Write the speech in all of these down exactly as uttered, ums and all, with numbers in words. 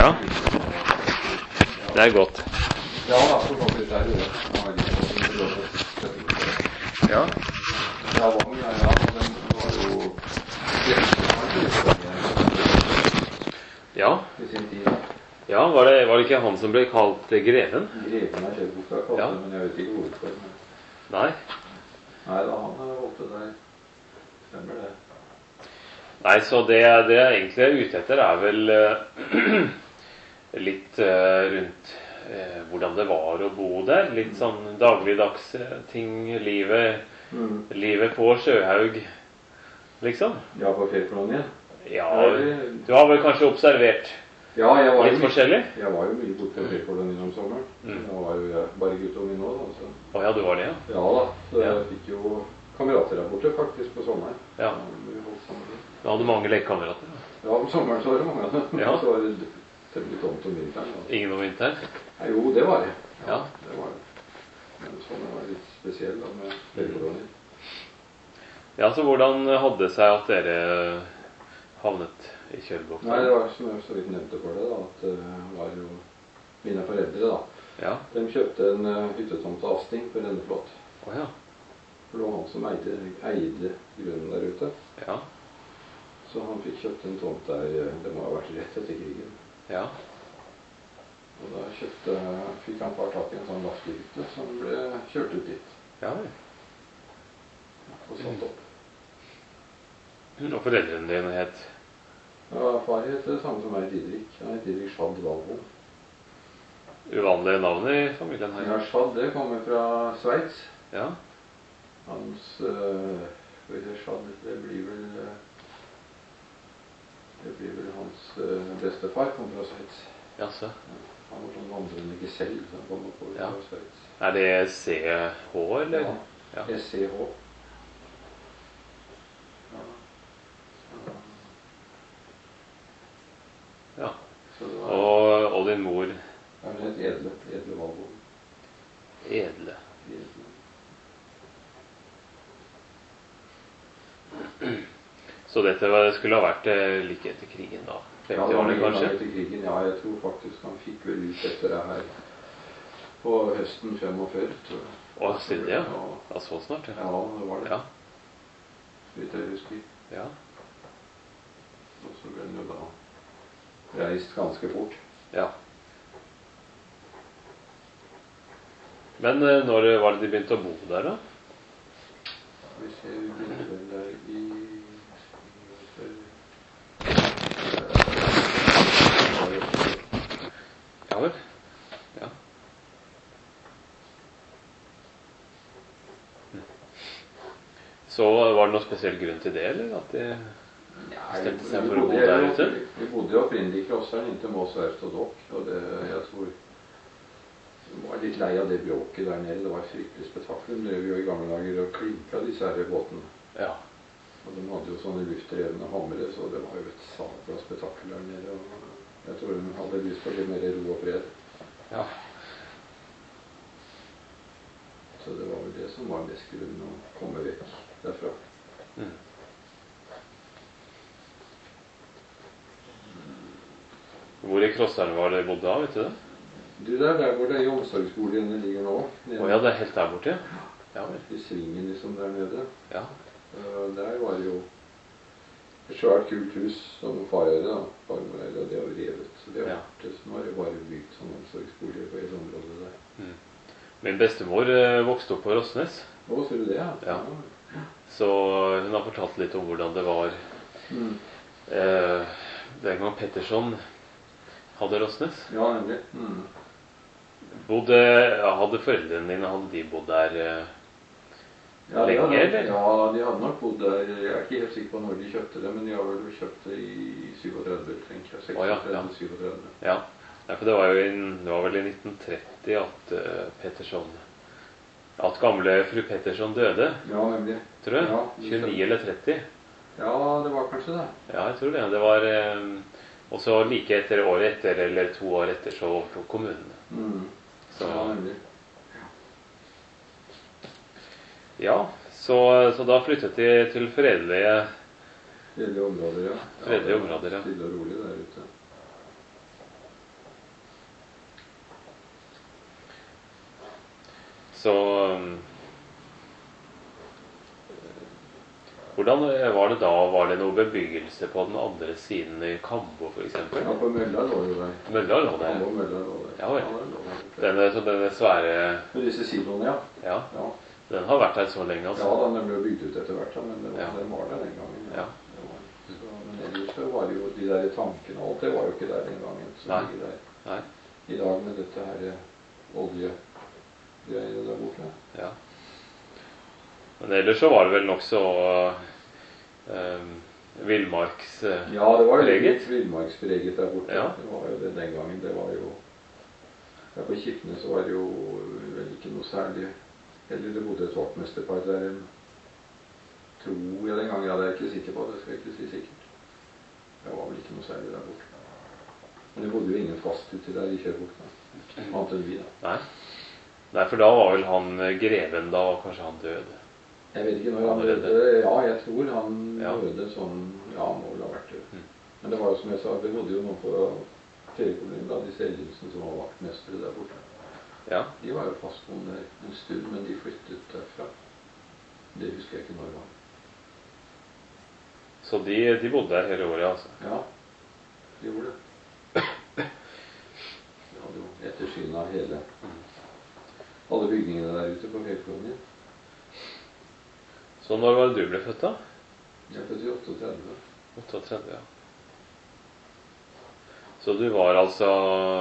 Ja, det er godt. Ja, da, så godt litt der, jo. Ja. Ja, vann, ja, ja, den var jo Ja. i sin tid. Ja, var det, var det ikke han som ble kalt Greven? Greven er kjellboka kalt Ja. det, men jeg vet ikke hvorfor. Men... Nei. Nei da, han har holdt det der. Stemmer det. Nei, så det, det jeg egentlig er ute etter er vel uh, litt uh, rundt uh, hvordan det var å bo der. Litt sånn dagligdags uh, ting, livet, Mm. livet på Sjøhaug, liksom. Ja, på fjellkolonien. Ja, du har vel kanskje observert Ja, jeg var litt jo, forskjellig? jeg var jo mye borte på fjellkolonien om sommeren. Mm. Da var jo jeg bare guttungen min nå, da. Så. Å ja, du var det, ja. Ja da, så Ja. jeg fikk jo kamerater der borte faktisk på sommeren. Ja. Vi holdt sammen. Du hadde mange lekekamerater. Ja, om sommeren så var det mange av dem. Ja. Så var det temmelig tomt om vinteren. Da. Ingen om vinteren? Nei, jo, det var det. Ja. Det var det. Men sommeren var litt spesiell da med fjellkolonien. Ja, så hvordan hadde det seg at dere havnet i Kjølbukta? Nei, det var som jeg så vidt nevnte for det da, at det var jo mine foreldre da. Ja. De kjøpte en uh, hyttetomt til Asting på Renneflot. Å ja. For det var han som eide, eide grunnen der ute. Ja. Så han fikk kjøpt en tomt der, det må ha vært rett etter krigen. Ja. Og da kjøpte, fikk han far tak i en sånn lasthytte som ble kjørt ut dit. Ja. Og satt opp. Og foreldrene dine het? Ja, far het det samme som meg, Didrik. Han het Didrik Shad Valvo. Uvanlige navn i familien her? Ja, Shad, det kommer fra Sveits. Ja. Hans, uh, Shad, det blir vel, uh, det blir vel hans uh, bestefar kom fra Sveits. Jaså. Ja, han var sånn vandrende gesell som kom opp over Ja. fra Sveits. Er det C H, eller? Ja, Ja. S C H. Ja. Ja. Så det var, Og, og din mor? ja, men et edle, edle Valvo. Edle. Edle. Så dette var, skulle ha vært eh, like etter krigen da? Ja, det var femti-årene en gang kanskje? etter krigen. Ja, jeg tror faktisk han fikk vel ut etter det her på høsten femogfyrre, tror jeg. Å, sier du det, ja? Ja. Ja, så snart, ja. Ja, det var det. Ja. Så vidt jeg husker. Ja. Og så ble den jo da reist ganske fort. Ja. Men eh, når var det de begynte å bo der da? Vi ser vi begynte vel der i... Ja vel. Ja. Så var det noen spesiell grunn til det, eller? At de stemte seg for å bo der ute? Vi bodde jo opprinnelig i Klosseren inntil Mås Verft og Dokk, og det, jeg tror vi var litt lei av det bråket der nede. Det var fryktelig spetakkel. De drev jo i gamle dager og klinka disse her båtene. Ja. Og de hadde jo sånne luftdrevne hamre, så det var jo et sabla spetakkel der nede. Og jeg tror de hadde lyst på litt mer ro og fred. Ja. Så det var vel det som var mest grunnen å komme vekk derfra. Mm. Hvor i Klosseren var det bodde da, vet du det? Du der, der hvor det er i omsorgsboligene ligger nå. Å ja, det er helt der borte, ja. Ja vel. I svingen liksom der nede. Ja. Uh, der var det jo et svært kult hus som far gjør da. Farmor gjør, og det har vi revet. Så det har Ja. vært, så nå har det bare bygd sånn omsorgsboliger på hele området der. Mm. Min bestemor eh, vokste opp på Rossnes, Å, ser du det, ja? Ja. så hun har fortalt litt om hvordan det var Mm. eh, den gang Petterson hadde Rossnes. Ja, nemlig. Mm. Bodde, hadde foreldrene dine, hadde de bodd der eh, Ja, de lenge, hadde, eller? ja, de hadde nok bodd der. Jeg er ikke helt sikker på når de kjøpte det, men de har vel kjøpt det i syvogtredve, tenker jeg. Å, ja, ja. seksogtredve syvogtredve. Ja. Ja, for det var jo i, det var vel i nitten tretti at uh, Petterson At gamle fru Petterson døde, Ja, nemlig. tror jeg. Ja, det tjueni stemmer. eller tretti. Ja, det var kanskje det. Ja, jeg tror det. Det var eh, Og så like etter året etter, eller to år etter, så overtok kommunen. Mm. Så, Ja, nemlig. ja, så, så da flyttet de til fredelige Fredelige områder, ja. Fredelige Ja, det var områder, ja. Stille og rolig der ute. Så um, hvordan var det da? Var det noe bebyggelse på den andre siden i Kambo, for eksempel? Ja, på Mølla lå det der. Mølla lå der? Ja, Mølla lå der. Ja vel. Ja, det lå der. Denne, så denne svære... Med disse siloene, ja. Ja. Ja. Den har vært her så lenge, altså? Ja, den ble bygd ut etter hvert, da, men det var, Ja. den var der den gangen. Ja. Det var, så, men ellers så var det jo de der tankene og alt, det var jo ikke der den gangen. Så Nei. ligger der. Nei. I dag med dette her oljegreiene der borte. Ja. Men ellers så var det vel nok så um, villmarks... Uh, Ja, det var jo preget. litt villmarkspreget der borte. Ja. Det var jo det den gangen. Det var jo... Der på Kirkenes så var det jo vel ikke noe særlig... Eller det bodde et vaktmesterpar der, tror jeg den gangen, ja, det er jeg ikke sikker på, det skal jeg ikke si sikkert. Det var vel ikke noe særlig der borte. Men det bodde jo ingen fast uti der i Kjørbukta, annet enn vi da. Nei. Nei, for da var vel han eh, greven, da var kanskje han død. Jeg vet ikke når han Allerede. døde, ja, jeg tror han Ja. døde sånn, ja, han må vel ha vært død. Mm. Men det var jo som jeg sa, det bodde jo noen på feriekommunen da, disse Ellingsen som var vaktmestere der borte. Ja. De var jo fastboende der en stund, men de flyttet derfra. Det husker jeg ikke når det var. Så de, de bodde der hele året, altså? Ja, de gjorde det. De hadde jo ettersyn av hele, alle bygningene der ute på Fjellkolonien. Så når var det du ble født da? Jeg er født i otteogtredve. otteogtredve, ja. Så du var altså...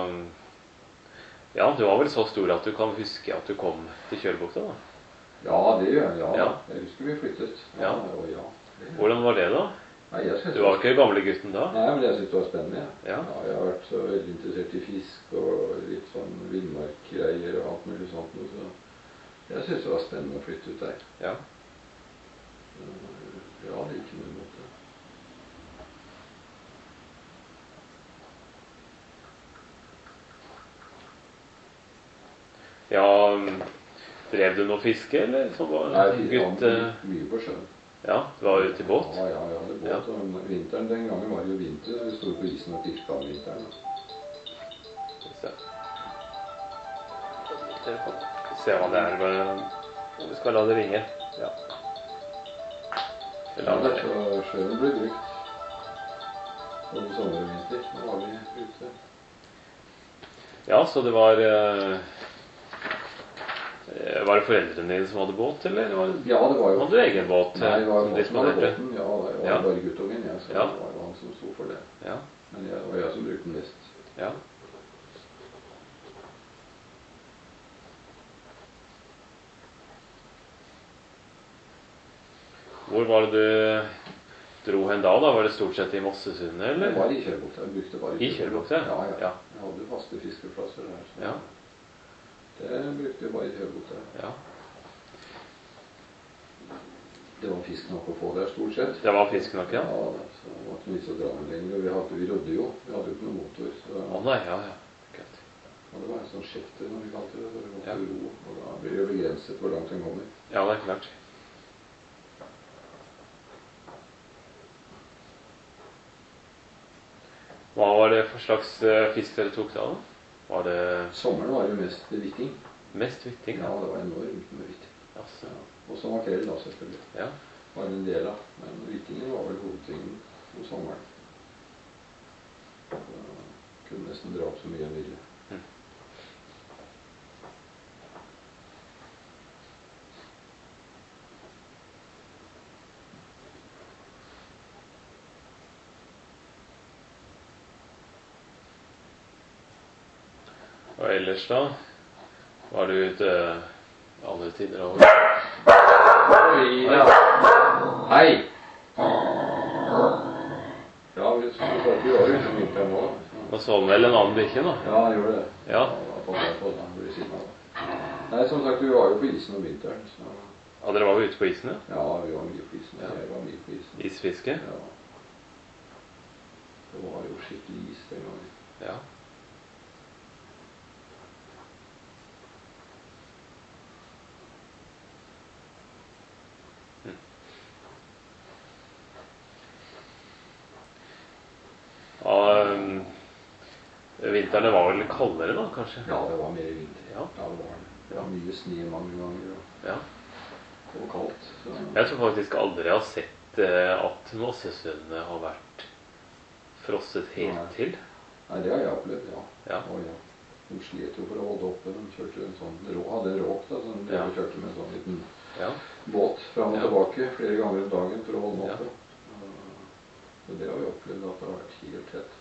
Ja, du var vel så stor at du kan huske at du kom til Kjølbukta da? Ja, det gjør jeg. Ja, Ja. jeg husker vi flyttet. Ja. og ja. Det, Hvordan var det da? nei, jeg synes Du var ikke gamle gutten da? Nei, men jeg synes det var spennende. Ja. Ja, jeg har vært så veldig interessert i fisk og litt sånn villmarkgreier og alt mulig sånt. noe, Så jeg synes det var spennende å flytte ut der. Ja. Ja, det gikk noe imot det. Ja, drev du noe fiske, eller? Som var Nei, en jeg gutt... var eh, mye, mye på sjøen. Ja, du var ute i båt? Ja, ja, jeg hadde båt. Ja. Og om vinteren den gangen var det jo vinter. Vi stod på isen og dikta om vinteren. da. Se. Se hva det er. Vi skal la det ringe. Ja. Vi Ja, lar det så sjøen ble brukt både sommer og vinter. Nå var vi ute. Ja, så det var eh, Var det foreldrene dine som hadde båt, eller var det, Ja, det var jo... hadde du egen båt? eh, Nei, det var som jo som hadde disponerte? båten. Ja, det var Ja. bare guttungen, jeg, så Ja. det var jo han som stod for det. Ja, Men jeg, det var jeg som brukte den mest. ja. Hvor var det du dro hen da? da? Var det stort sett i Mossesundet, Det eller? var i Kjørbukta. Jeg brukte bare I Kjørbukta? Ja, ja. Ja. Jeg hadde faste fiskeplasser der. Så Ja. det brukte jeg bare i Kjørbukta. Ja. Det var fisk nok å få der, stort sett. Det var fisk nok, ja? Ja, så det var ikke noe vits å dra den lenger. Og vi, hadde, vi rodde jo. Vi hadde jo ikke noen motor. Så Å nei, ja, ja. Greit. ja, det var en sånn skjefter, når vi kalte det. Så det måtte Ja. ro. Og da blir det jo begrenset hvor langt den kommer. Ja, det er klart. Hva var det for slags eh, fisk dere tok da? Var det Sommeren var jo mest hvitting. mest hvitting? Ja, det var enormt med hvitting. Altså, Ja. Og så makrell da, selvfølgelig. ja. Var en del av. Men hvittingen var vel hovedtingen om sommeren. Så kunne nesten dra opp så mye en ville. Mm. Og ellers da? Var du ute alle tider og... Oi, ja. Hei! Ja, vi, vi var jo ute om vinteren nå. Og så vel en annen bikkje da? Ja, han gjorde det. Ja. Ja, på den på den ved siden av. Nei, som sagt, vi var jo på isen om vinteren. Så, Ja, dere var jo ute på isen, ja? ja, vi var mye på isen. Ja. Jeg var mye på isen. Isfiske? Ja. Det var jo skikkelig is den gangen. Ja. Mm. Ja, um, vinter Vinterne var vel kaldere da, kanskje? Ja, det var mer vinter. Ja. Ja, det var det. Det var mye sne mange ganger, og, Ja. og kaldt. Så. Jeg tror faktisk aldri jeg har sett eh, at Mossesundene har vært frosset helt Nei. til. Nei, det har jeg opplevd, ja. Ja. Og, ja. De slet jo for å holde oppe. De kjørte en sånn, rå, hadde en råk da, som de Ja. kjørte med en sånn liten Ja. båt fram og Ja. tilbake flere ganger om dagen for å holde den Ja. oppe. Så det har vi opplevd at det har vært helt tett.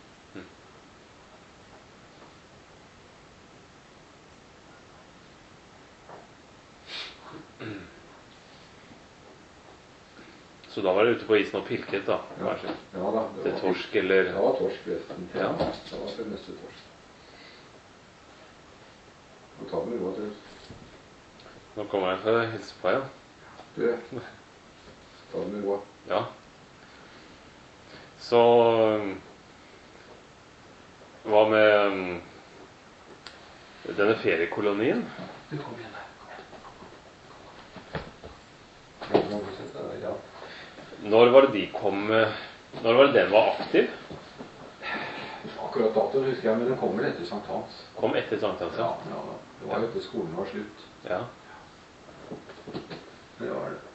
Så da var det ute på isen og pilket da, Ja, kanskje? ja da. Det Til var, torsk, eller? det var torsk resten. Ja. Det var det neste torsk. Nå tar vi råd til. Nå kommer jeg for å hilse på, ja. Du, ta det med råd. Ja. Så hva med um, denne feriekolonien? Du, kom igjen her. Ja, nå må vi sette deg, ja. Når var det de kom eh, Når var det den var aktiv? Akkurat datoen husker jeg, men den kommer etter Sankt Hans. Kom etter sankthans, Ja, ja. ja, det var jo etter skolen var slutt. Ja. Det var det.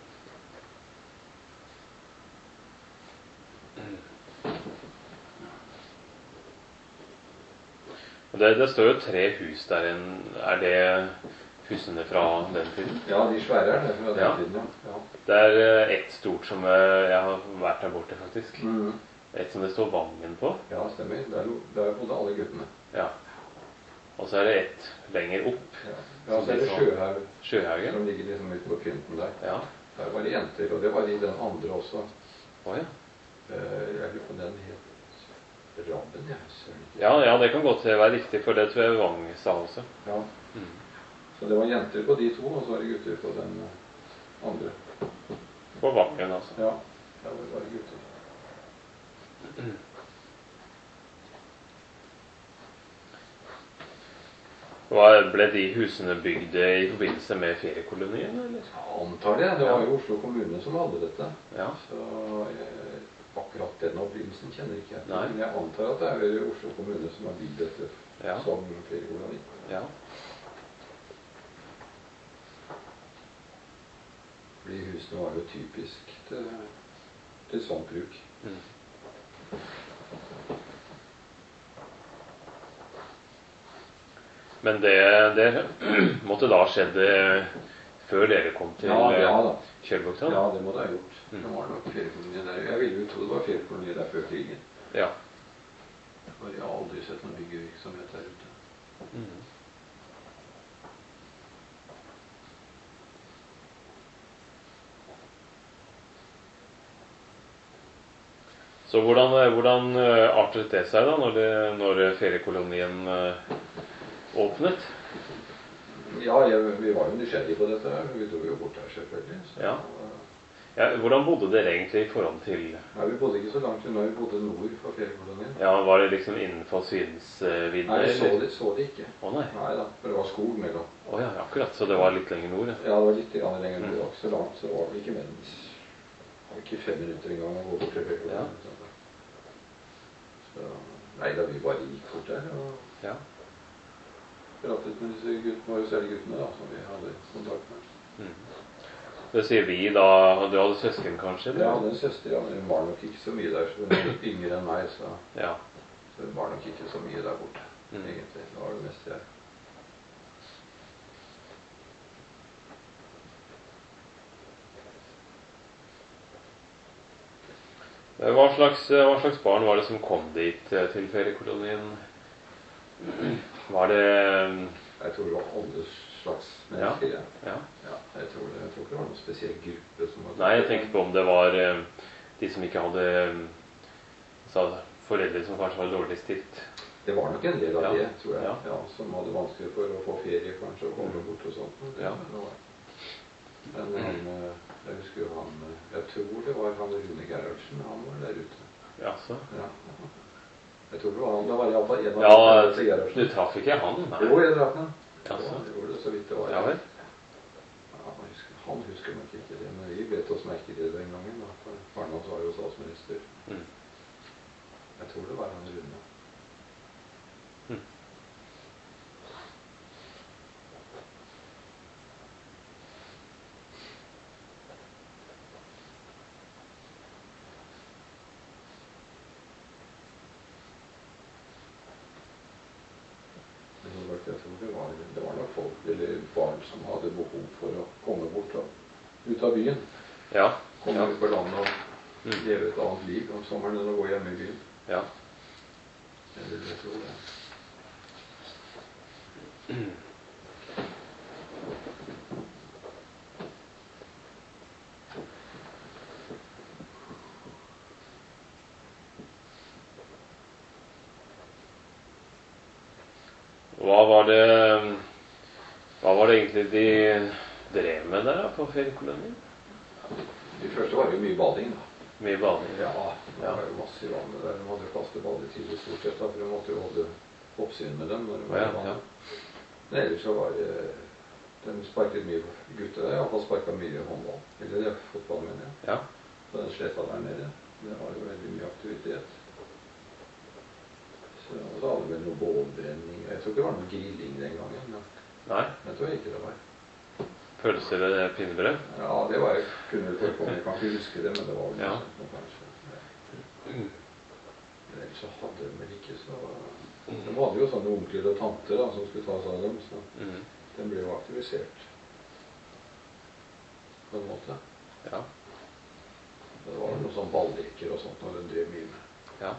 Og Det, det står jo tre hus der. En, er det husene fra den tiden? Ja, de svære er det fra den Ja. tiden, ja. ja. Det er eh, ett stort som eh, jeg har vært der borte, faktisk. Mm. Et som det står Vangen på. Ja, stemmer. Der, der bodde alle guttene. Ja. Og så er det ett lenger opp. Ja, ja så er det Sjøhaug, Sjøhaugen. som ligger liksom ute på pynten der. Ja. Der var det jenter, og det var i den andre også. Å ja. Eh, Jeg lurer på den het Rabben, jeg søren ikke. Ja, ja, det kan godt være riktig, for det tror jeg Vang sa også. Ja. Mm. Så det var jenter på de to, og så var det gutter på den eh, andre. På Vangen, altså. Ja, der var det bare gutter. Hva, ble de husene bygd i forbindelse med feriekolonien, eller? Jeg antar det. Det var jo Oslo kommune som hadde dette. Ja. Så eh, akkurat den opprinnelsen kjenner ikke jeg. Nei. Men jeg antar at det er Oslo kommune som har bygd dette Ja. som feriekoloni. Ja. Fordi husene var jo typisk til, til sånn bruk. Mm. Men det, det måtte da ha skjedd eh, før dere kom til Ja, ja da. Kjølbukta? Ja, det må det ha gjort. Mm. Det var nok feriekoloni der. Jeg ville jo tro det var feriekoloni der før krigen. Ja. For jeg har aldri sett noen byggevirksomhet der ute. Mm. Så hvordan, hvordan eh, artet det seg da, når, det, når feriekolonien eh, åpnet? Ja, jeg, vi var jo nysgjerrige på dette. Vi dro jo bort her selvfølgelig. Så, Ja. Ja, hvordan bodde dere egentlig i forhold til Nei, vi bodde ikke så langt unna. Vi bodde nord for feriekolonien. Ja, var det liksom innenfor synsvidden? Nei, vi så eller? det, så det ikke. Å nei. Nei da, for det var skog mellom. Å ja, akkurat. Så det var litt lenger nord? Ja. Ja, det var litt grann lenger nord. Mm. Det var ikke så langt, så det var vel ikke mer enn det var ikke fem minutter engang å gå bort til feriekolonien. Så, nei da, vi bare gikk bort der og Ja. pratet med disse guttene, var jo særlig guttene da, som vi hadde kontakt med. Mm. Det sier vi da. Du hadde søsken kanskje? eller? Jeg hadde en søster, ja, men hun var nok ikke så mye der, så hun var litt yngre enn meg, så, Ja. så hun var nok ikke så mye der borte, Mm. egentlig. Det var det meste jeg. Hva slags, hva slags barn var det som kom dit eh, til feriekolonien? Var det Jeg tror det var alle slags mennesker, ja. Ja. Ja, jeg, tror det, jeg tror ikke det var noen spesiell gruppe som var... Nei, jeg tenker på om det var eh, de som ikke hadde eh, sa, foreldre som kanskje var dårlig stilt. Det var nok en del av Ja. det, tror jeg, Ja. ja, som hadde vanskelig for å få ferie, kanskje, og komme bort og sånt. Men, det, Ja. det var. Men han, eh, jeg husker jo han, eh, jeg tror det var han Rune Gerhardsen, han var der ute. Jaså? Ja. Jeg tror det var han, det var i alle fall en av Ja, de til du Gerhardsen. traff ikke han? Nei. Jo, jeg traff han. Jaså? Ja, jeg gjorde det så vidt det var. Ja vel? Ja, han, husker, han husker nok ikke det, men vi bet oss merke i det den gangen, da, for faren hans var jo statsminister. Mm. Jeg tror det var han Rune. Mm. sagt. Jeg tror det var, det var nok folk, eller barn som hadde behov for å komme bort og, ut av byen. Ja. Komme Ja. ut på landet og Mm. leve et annet liv om sommeren enn å gå hjemme i byen. Ja. Jeg vil jeg tro det. Hva var det Hva var det egentlig de drev med der da, på feriekolonien? De første var det jo mye bading, da. Mye bading? Ja, det var jo masse i vannet der. De hadde kasteball i tidlig stort sett, da, for de måtte jo holde oppsyn med dem når de var Ja, i vannet. ja. Men ellers så var det de sparket mye gutter der. Iallfall sparka mye håndball. Eller det, fotball, mener jeg. Ja. På den sletta der nede. Det var jo veldig mye aktivitet. Så da hadde vel noe bålbrenning. Jeg tror ikke det var noe grilling den gangen. Men Nei? jeg tror ikke det var. Pølser eller pinnebrød? Ja, det var jeg kunne vel forekomme. Jeg kan ikke huske det, men det var vel Ja. noe sånt noe, kanskje. Ja. Men ellers så hadde de vel ikke så... De hadde jo sånne onkler og tanter da, som skulle ta seg av dem, så Mm. de ble jo aktivisert på en måte. Ja. Det var noen sånne ballleker og sånt når de drev mye med. Ja.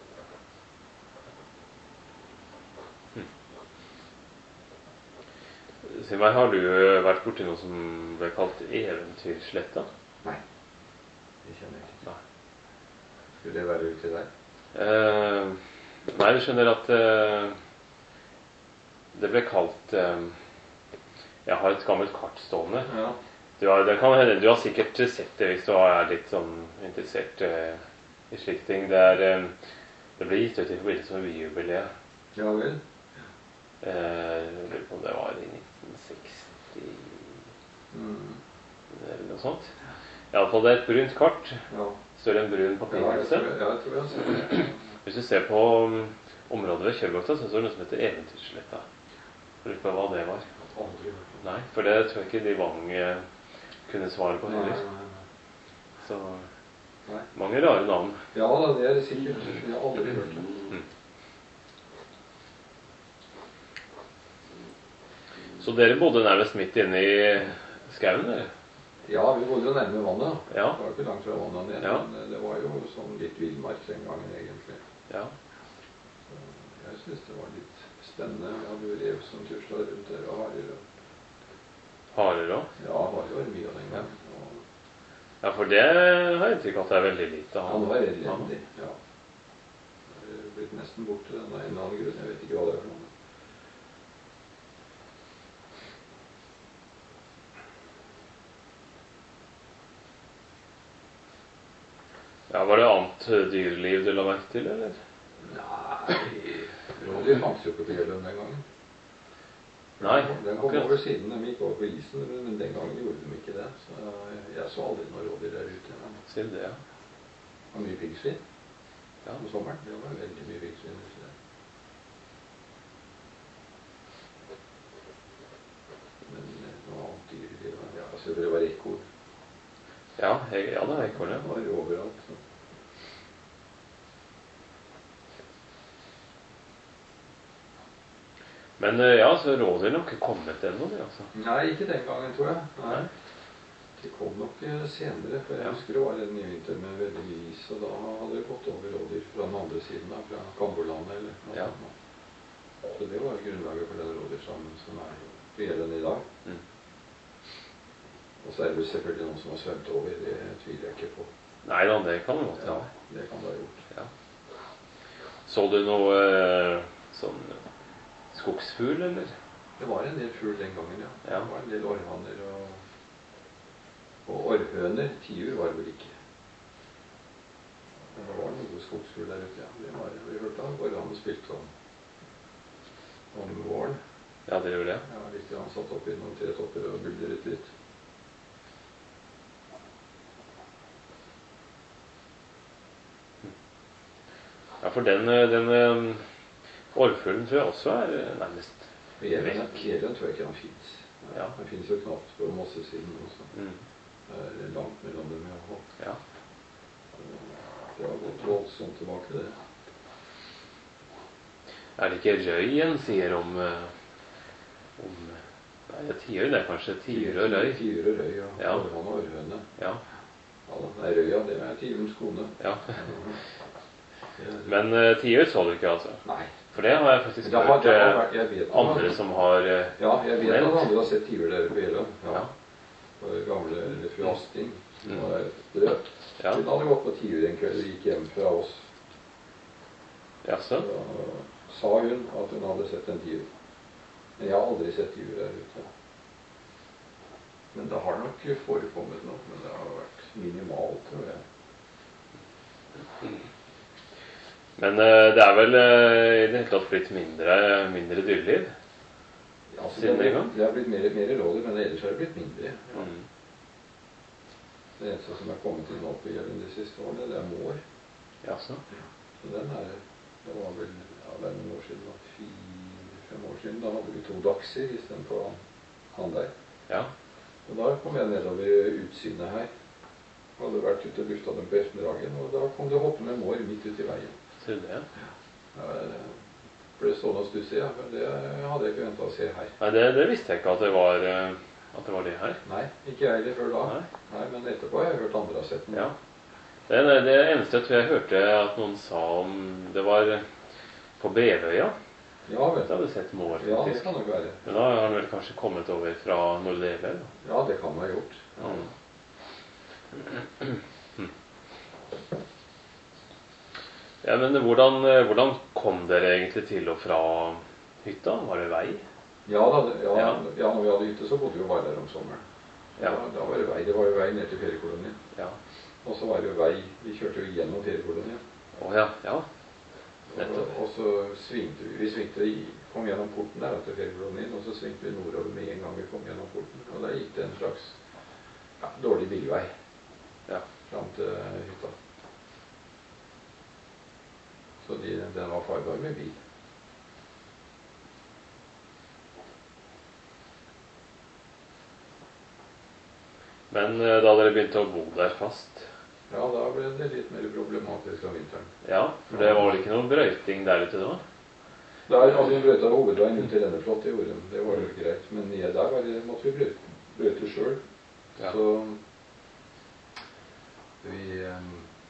Si meg, har du vært borti noe som ble kalt Eventyrsletta? Nei, det kjenner jeg ikke. Nei. Skulle det være ut til deg? Eh, nei, du skjønner at eh, det ble kalt eh, Jeg har et gammelt kart stående. Ja. Du har, det kan hende, du har sikkert sett det hvis du er litt sånn interessert eh, i slike ting. Det, er, eh, det ble gitt ut i forbindelse med byjubileet. Ja vel? Eh, jeg lurer på om det var i nitten seksti Mm. eller noe sånt. I alle fall det er et brunt kart. Ja. Står en brun Ja, jeg papirhelse. tror, ja, jeg tror jeg ser det. Hvis du ser på um, området ved Kjørgårda, så står det noe som heter Eventyrsletta. Jeg lurer på hva det var. Aldri hørt om. Nei, for det tror jeg ikke de Vang eh, kunne svare på Nei, heller. nei, nei. Så Nei. mange rare navn. Ja da, det er det sikkert. Jeg har aldri hørt om. Mm. Så dere bodde nærmest midt inne i skauen, eller? Ja, vi bodde jo nærme vannet. Ja. Det var ikke langt fra vannet ned, Ja. men det var jo sånn litt villmark den gangen egentlig. Ja. Så jeg synes det var litt spennende. Vi hadde jo rev som tusla rundt der, og harer. og- Harer òg? Ja, harer var mye av den gangen. Og Ja, for det har jeg inntrykk av at det er veldig lite av. han var elendig, ja. Det er blitt nesten borte av en eller annen grunn. Jeg vet ikke hva det er for noe. Ja, var det annet eh, dyreliv du la merke til, eller? Nei, rådyr fantes jo ikke på Gjelløen den gangen. Nei, Den kom akkurat. over siden, de gikk over på isen, men den gangen gjorde de ikke det. Så jeg, jeg så aldri noen rådyr der ute. Men Sier du det, ja. det var mye piggsvin Ja. om sommeren. Det var veldig mye piggsvin ute der. Men eh, noe annet dyr, det var, ja, altså det var ekorn. Ja, jeg, ja det er ekorn, Det ja. var jo overalt. Så. Men eh, ja, så rådyrene har ikke kommet ennå, de, altså. Nei, ikke den gangen, tror jeg. Nei. Det kom nok eh, senere, for jeg Ja. husker det var en ny vinter med veldig mye is, og da hadde det gått over rådyr fra den andre siden, da, fra Kambolandet eller noe Ja. sånt. Så det var grunnlaget for den rådyrstammen som er på Gjelløen i dag. Mm. Og så er det vel selvfølgelig noen som har svømt over, det tviler jeg ikke på. Nei da, det kan det godt Ja, hende. det kan det ha gjort. Ja. Så du noe eh, sånn skogsfugl, eller? Det var en del fugl den gangen, ja. Ja. Det var en del orrhanner og, og orrhøner. Tiur var det vel ikke. Men det var noe skogsfugl der ute, ja. Det var, vi hørte av orrhaner spilte om, om våren. Ja, det gjør det. Ja, litt grann satt opp i noen tretopper og buldret litt. Ja, for den, eh, den eh, orrfuglen tror jeg også er eh, nærmest Gjelløen vekk. Gjelløen tror jeg ikke han finnes. Ja. Han finnes jo knapt på Mossesiden også. Mm. Det er langt mellom dem i hvert fall. Ja. Det har gått voldsomt tilbake, det. Er det ikke røy en sier om, eh, Om, nei, det tiur, det er kanskje tiur og røy. Tiur og røy, ja. Ja. Orrvann og orrhøne. Ja. Ja, det er røya, det er tiurens kone. Ja. Men uh, tiur så du ikke, altså? Nei. For det har jeg faktisk har, hørt har vært, jeg vet, andre som har uh, Ja, jeg vet at andre har sett tiur der oppe i Jeløya. Ja. Ja. For gamle eller fru Asting, som Mm. var død. Ja. Hun hadde gått på tiur en kveld og gikk hjem fra oss. Jaså? Da sa hun at hun hadde sett en tiur. Men jeg har aldri sett tiur der ute. Men det har nok forekommet noe, men det har vært minimalt, tror jeg. Men uh, det er vel uh, i det hele tatt blitt mindre, mindre dyreliv? Ja, altså, Siden det, en gang? det har blitt mer, mer rådig, men ellers har det blitt mindre. Ja. Mm. Det eneste som er kommet inn opp i Jeløya de siste årene, det er mår. Jaså? Så den er, det var vel, ja, det er noen år siden, det var fire-fem år siden, da hadde vi to dachser i stedet for han, han der. Ja. Og da kom jeg nedover utsynet her. Hadde vært ute og lufta dem på Espendragen, og da kom det hoppende mår midt ute i veien. Ser du det? Ja, det ble stående og stusse, ja, men det hadde jeg ikke ventet å se her. Nei, det, det visste jeg ikke at det var, uh, at det, var det her. Nei, ikke jeg heller før da. Nei. Nei, men etterpå har jeg hørt andre har sett den. Ja. Det, det eneste jeg tror jeg hørte at noen sa om, det var på Bevøya. Ja, vel. Da hadde du sett mår, Ja, det faktisk. kan nok være. Men da har han vel kanskje kommet over fra Norddeler? Ja, det kan man ha gjort. Ja. Mm. Ja, men hvordan, hvordan kom dere egentlig til og fra hytta? Var det vei? Ja, da, ja, Ja. ja, når vi hadde hytte, så bodde vi jo bare der om sommeren. Ja. Da, da var det vei. Det var jo vei ned til feriekolonien. Ja. Og så var det jo vei. Vi kjørte jo gjennom feriekolonien. Å ja, ja. Og, og så svingte vi. Vi svingte i, kom gjennom porten der til feriekolonien, og så svingte vi nordover med en gang vi kom gjennom porten. Og da gikk det en slags ja, dårlig bilvei Ja. fram til hytta. Så de, den var farbar med bil. Men eh, da dere begynte å bo der fast? Ja, da ble det litt mer problematisk av vinteren. Ja, for det var vel ikke noen brøyting der ute da? Der hadde vi brøyta hovedveien ut til Renneflot, det gjorde de. Det var jo greit. Men ned der var det, måtte vi brøyte, brøyte sjøl. Ja. Så vi, um,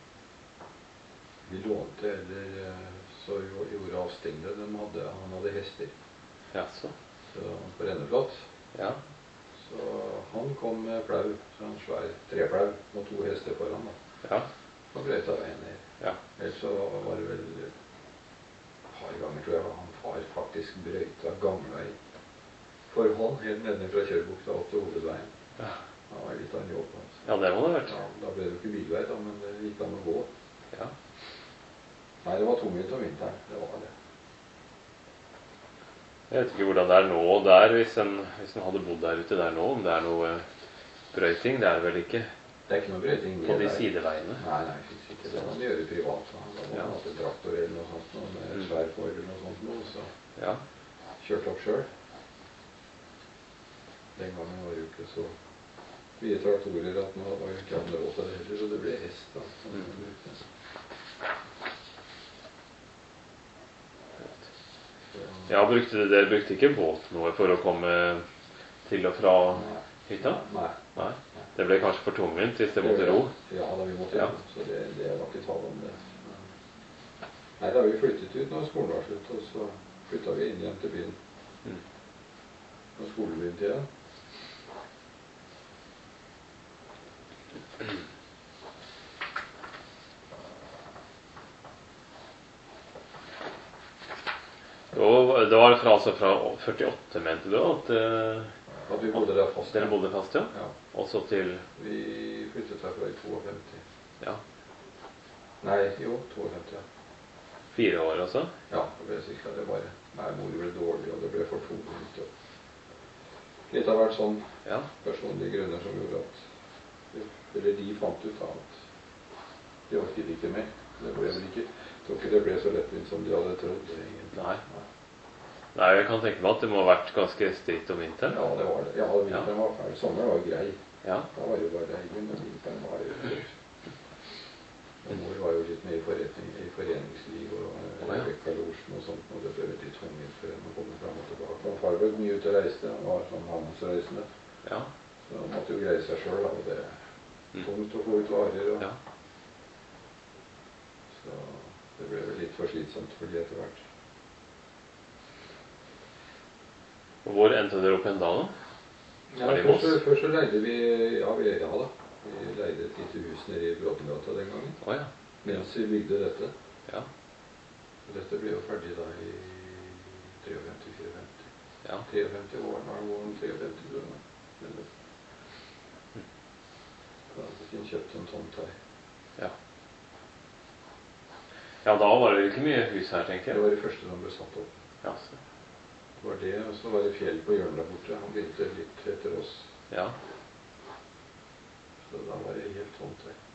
vi lånte, eller uh, så jo- gjorde avstingere. De hadde, han hadde hester Jaså? så, på Renneflot. Ja. Så han kom med plau, så en svær treplau og to hester foran. Da. Ja. Og brøyta veien ned. Ja. Ellers så var det vel et par ganger, tror jeg, han far faktisk brøyta gamlevei for hånd helt nede fra Kjørbukta opp til hovedveien. Ja. Det var litt av en jobb. Altså. Ja, det må det ha vært. Ja, da ble det jo ikke bilvei, da, men det gikk an å gå. Ja. Nei, det var tungvint om vinteren. Det var det. Jeg vet ikke hvordan det er nå der, hvis en, hvis en hadde bodd der ute der nå, om det er noe eh, brøyting. Det er det vel ikke Det er ikke noe brøyting på de der. sideveiene. Nei, nei, faktisk ikke. Det må de gjøre privat. Da, da må Ja. man ha en traktor eller noe sånt, noe med Mm. svær for eller noe sånt noe, så Ja. kjørte opp selv. Den gangen var det jo ikke så mye traktorer at man var jo ikke andre råd til det heller, så det ble hest da. som Mm. man brukte. Så- Ja, brukte dere brukte ikke båt noe for å komme til og fra Nei. hytta? Nei. Nei. Det ble kanskje for tungvint hvis det måtte ro? Ja, da vi måtte Ja. ro, så det, det var ikke tale om det. Nei, da vi flyttet ut når skolen var slutt, og så flyttet vi inn igjen til byen. Mm. Når skolen begynte igjen. Og det var fra, altså fra førtiåtte, mente du, at eh, At vi bodde der fast. dere bodde fast, ja? Ja. Og så til Vi flyttet herfra i femti to. ja, Nei, jo, femti to, ja. fire år, altså? Ja, det ble sikkert det bare. Nei, mor ble dårlig, og det ble for tungvint. og Litt av hvert sånn Ja. personlige grunner som gjorde at Eller de fant ut da at de orket ikke mer. Det ble vel ikke Jeg tror ikke det ble så lettvint som de hadde trodd. egentlig. Nei. Nei, jeg kan tenke meg at det må ha vært ganske stritt om vinteren. Ja, det var det. Ja, vinteren var fæl. Sommeren var grei. Ja. Da var det bare deilig, men vinteren var jo tøff. Og mor var jo litt med i, forretning, i foreningsliv og Å, ja. Rebekka Lorsen og sånt, og det ble veldig tungvint for henne å komme fram og tilbake. Og far for mye ute og reiste. Han var sånn handelsreisende. Ja. Så han måtte jo greie seg selv, og det er tungt å få ut varer. Og... Ja. Så det ble vel litt for slitsomt for de etter hvert. Hvor endte dere opp igjen da, da? Ja, først, først så leide vi, ja, vi, ja da, vi leide et lite hus nede i Bråtengata den gangen. Oh, ja. Mens vi bygde dette. Ja. Og dette ble jo ferdig da i femtitre femtifire. Ja. femtitre år, nå er det våren femtitre kroner. Da fikk vi kjøpt en tomt her. Ja. Ja, da var det ikke mye hus her, tenker jeg. Det var det første som ble satt opp. Ja, så. Det var det, og så var det fjell på hjørnet der borte. Han begynte litt etter oss. Ja. Så da var det helt tomt her.